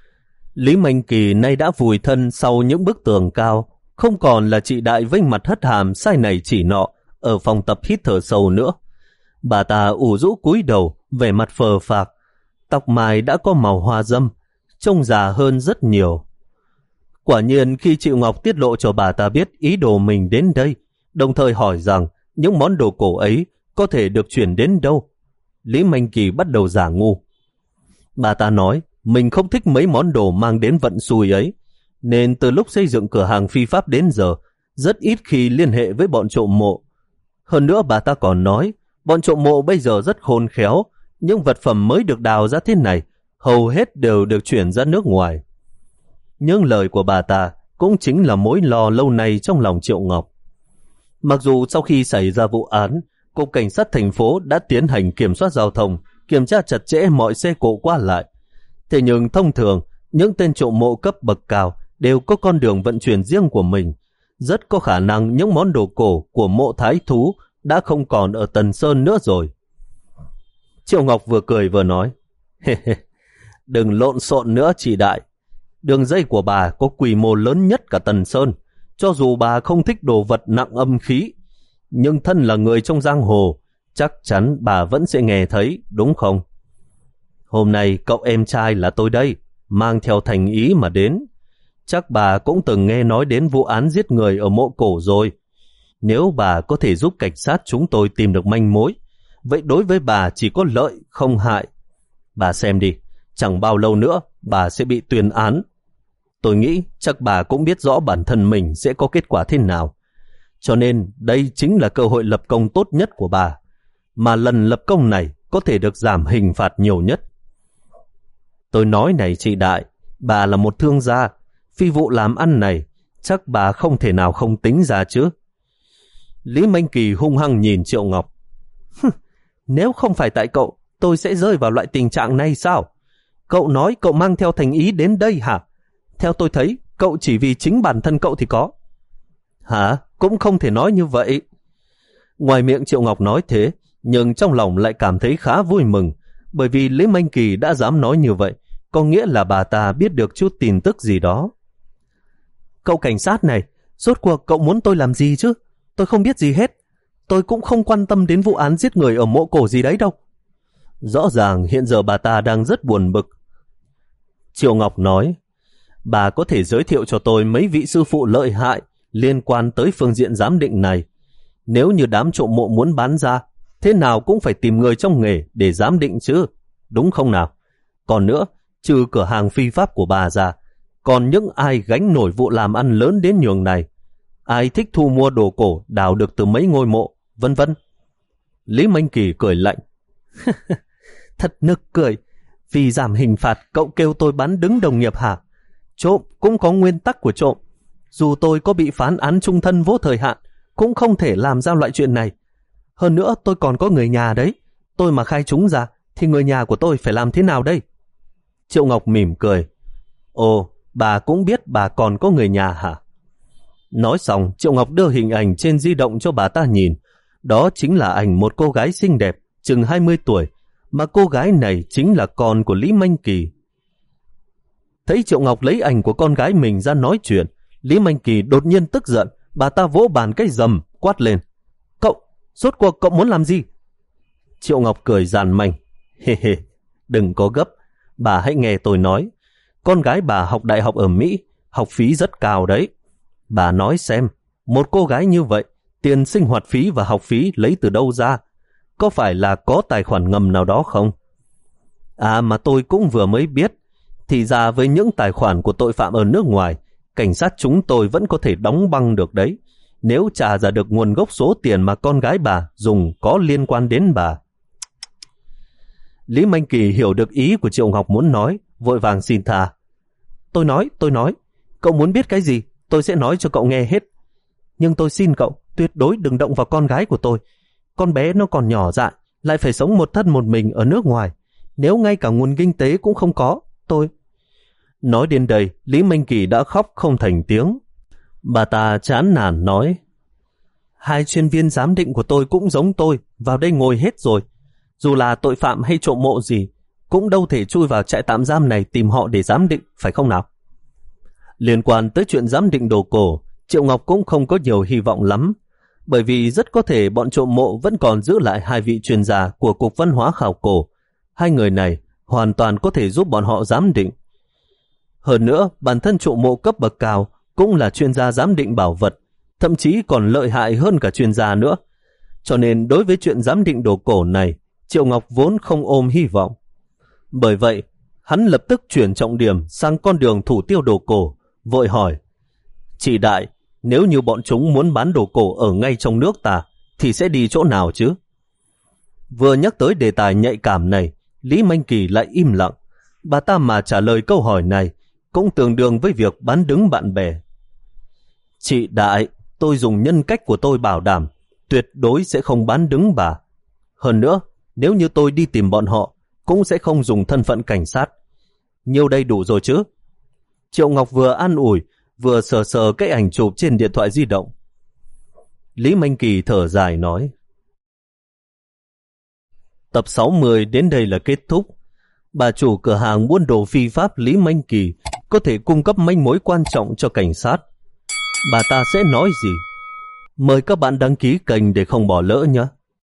Lý Manh Kỳ nay đã vùi thân sau những bức tường cao, không còn là chị đại vênh mặt hất hàm sai này chỉ nọ ở phòng tập hít thở sâu nữa. Bà ta ủ rũ cúi đầu, vẻ mặt phờ phạc, tóc mai đã có màu hoa dâm, trông già hơn rất nhiều. Quả nhiên khi Triệu Ngọc tiết lộ cho bà ta biết ý đồ mình đến đây, đồng thời hỏi rằng những món đồ cổ ấy có thể được chuyển đến đâu, Lý Minh Kỳ bắt đầu giả ngu. Bà ta nói mình không thích mấy món đồ mang đến vận xui ấy, nên từ lúc xây dựng cửa hàng phi pháp đến giờ, rất ít khi liên hệ với bọn trộm mộ. Hơn nữa bà ta còn nói, bọn trộm mộ bây giờ rất khôn khéo, những vật phẩm mới được đào ra thế này, hầu hết đều được chuyển ra nước ngoài. Những lời của bà ta cũng chính là mối lo lâu nay trong lòng Triệu Ngọc. Mặc dù sau khi xảy ra vụ án, Cục Cảnh sát thành phố đã tiến hành kiểm soát giao thông, kiểm tra chặt chẽ mọi xe cộ qua lại. Thế nhưng thông thường, những tên trộm mộ cấp bậc cao đều có con đường vận chuyển riêng của mình. Rất có khả năng những món đồ cổ của mộ thái thú đã không còn ở Tần Sơn nữa rồi. Triệu Ngọc vừa cười vừa nói, đừng lộn xộn nữa chị đại. Đường dây của bà có quy mô lớn nhất cả Tần Sơn. Cho dù bà không thích đồ vật nặng âm khí, nhưng thân là người trong giang hồ, chắc chắn bà vẫn sẽ nghe thấy, đúng không? Hôm nay cậu em trai là tôi đây, mang theo thành ý mà đến. Chắc bà cũng từng nghe nói đến vụ án giết người ở mộ cổ rồi. Nếu bà có thể giúp cảnh sát chúng tôi tìm được manh mối, vậy đối với bà chỉ có lợi không hại. Bà xem đi, chẳng bao lâu nữa bà sẽ bị tuyên án. Tôi nghĩ chắc bà cũng biết rõ bản thân mình sẽ có kết quả thế nào. Cho nên đây chính là cơ hội lập công tốt nhất của bà, mà lần lập công này có thể được giảm hình phạt nhiều nhất. Tôi nói này chị đại, bà là một thương gia, phi vụ làm ăn này chắc bà không thể nào không tính ra chứ. Lý Minh Kỳ hung hăng nhìn Triệu Ngọc. Nếu không phải tại cậu, tôi sẽ rơi vào loại tình trạng này sao? Cậu nói cậu mang theo thành ý đến đây hả? Theo tôi thấy, cậu chỉ vì chính bản thân cậu thì có. Hả? Cũng không thể nói như vậy. Ngoài miệng Triệu Ngọc nói thế, nhưng trong lòng lại cảm thấy khá vui mừng, bởi vì Lý Minh Kỳ đã dám nói như vậy, có nghĩa là bà ta biết được chút tin tức gì đó. Cậu cảnh sát này, rốt cuộc cậu muốn tôi làm gì chứ? Tôi không biết gì hết. Tôi cũng không quan tâm đến vụ án giết người ở mộ cổ gì đấy đâu. Rõ ràng hiện giờ bà ta đang rất buồn bực. Triệu Ngọc nói, bà có thể giới thiệu cho tôi mấy vị sư phụ lợi hại liên quan tới phương diện giám định này. Nếu như đám trộm mộ muốn bán ra, thế nào cũng phải tìm người trong nghề để giám định chứ, đúng không nào? Còn nữa, trừ cửa hàng phi pháp của bà ra, còn những ai gánh nổi vụ làm ăn lớn đến nhường này? Ai thích thu mua đồ cổ đào được từ mấy ngôi mộ, vân vân. Lý Minh Kỳ cười lạnh. Thật nực cười, vì giảm hình phạt cậu kêu tôi bán đứng đồng nghiệp hả? Trộm cũng có nguyên tắc của trộm. Dù tôi có bị phán án chung thân vô thời hạn, cũng không thể làm ra loại chuyện này. Hơn nữa tôi còn có người nhà đấy. Tôi mà khai chúng ra, thì người nhà của tôi phải làm thế nào đây? Triệu Ngọc mỉm cười. Ồ, bà cũng biết bà còn có người nhà hả? Nói xong, Triệu Ngọc đưa hình ảnh trên di động cho bà ta nhìn. Đó chính là ảnh một cô gái xinh đẹp, chừng hai mươi tuổi, mà cô gái này chính là con của Lý Minh Kỳ. Thấy Triệu Ngọc lấy ảnh của con gái mình ra nói chuyện, Lý Minh Kỳ đột nhiên tức giận, bà ta vỗ bàn cái rầm, quát lên. Cậu, rốt cuộc cậu muốn làm gì? Triệu Ngọc cười giàn manh. Hê hê, đừng có gấp, bà hãy nghe tôi nói. Con gái bà học đại học ở Mỹ, học phí rất cao đấy. Bà nói xem, một cô gái như vậy, tiền sinh hoạt phí và học phí lấy từ đâu ra? Có phải là có tài khoản ngầm nào đó không? À mà tôi cũng vừa mới biết, thì ra với những tài khoản của tội phạm ở nước ngoài, cảnh sát chúng tôi vẫn có thể đóng băng được đấy, nếu trả ra được nguồn gốc số tiền mà con gái bà dùng có liên quan đến bà. Lý Minh Kỳ hiểu được ý của Triệu Ngọc muốn nói, vội vàng xin tha. Tôi nói, tôi nói, cậu muốn biết cái gì, tôi sẽ nói cho cậu nghe hết. Nhưng tôi xin cậu, tuyệt đối đừng động vào con gái của tôi. Con bé nó còn nhỏ dại, lại phải sống một thân một mình ở nước ngoài. Nếu ngay cả nguồn kinh tế cũng không có, tôi... Nói đến đây, Lý Minh Kỳ đã khóc không thành tiếng. Bà ta chán nản nói, hai chuyên viên giám định của tôi cũng giống tôi, vào đây ngồi hết rồi. Dù là tội phạm hay trộm mộ gì, cũng đâu thể chui vào trại tạm giam này tìm họ để giám định, phải không nào? Liên quan tới chuyện giám định đồ cổ, Triệu Ngọc cũng không có nhiều hy vọng lắm, bởi vì rất có thể bọn trộm mộ vẫn còn giữ lại hai vị chuyên gia của Cục Văn hóa Khảo cổ. Hai người này hoàn toàn có thể giúp bọn họ giám định. Hơn nữa, bản thân Trụ Mộ cấp bậc cao cũng là chuyên gia giám định bảo vật, thậm chí còn lợi hại hơn cả chuyên gia nữa. Cho nên đối với chuyện giám định đồ cổ này, Triệu Ngọc vốn không ôm hy vọng. Bởi vậy, hắn lập tức chuyển trọng điểm sang con đường thủ tiêu đồ cổ, vội hỏi: Chị đại, nếu như bọn chúng muốn bán đồ cổ ở ngay trong nước ta, thì sẽ đi chỗ nào chứ? Vừa nhắc tới đề tài nhạy cảm này, Lý Minh Kỳ lại im lặng. Bà ta mà trả lời câu hỏi này cũng tương đương với việc bán đứng bạn bè. Chị đại, tôi dùng nhân cách của tôi bảo đảm tuyệt đối sẽ không bán đứng bà. Hơn nữa, nếu như tôi đi tìm bọn họ, cũng sẽ không dùng thân phận cảnh sát. Nhiêu đây đủ rồi chứ? Triệu Ngọc vừa an ủi, vừa sờ sờ cái ảnh chụp trên điện thoại di động. Lý Minh Kỳ thở dài nói: Tập sáu mươi đến đây là kết thúc. Bà chủ cửa hàng buôn đồ phi pháp Lý Minh Kỳ có thể cung cấp manh mối quan trọng cho cảnh sát. Bà ta sẽ nói gì? Mời các bạn đăng ký kênh để không bỏ lỡ nhé.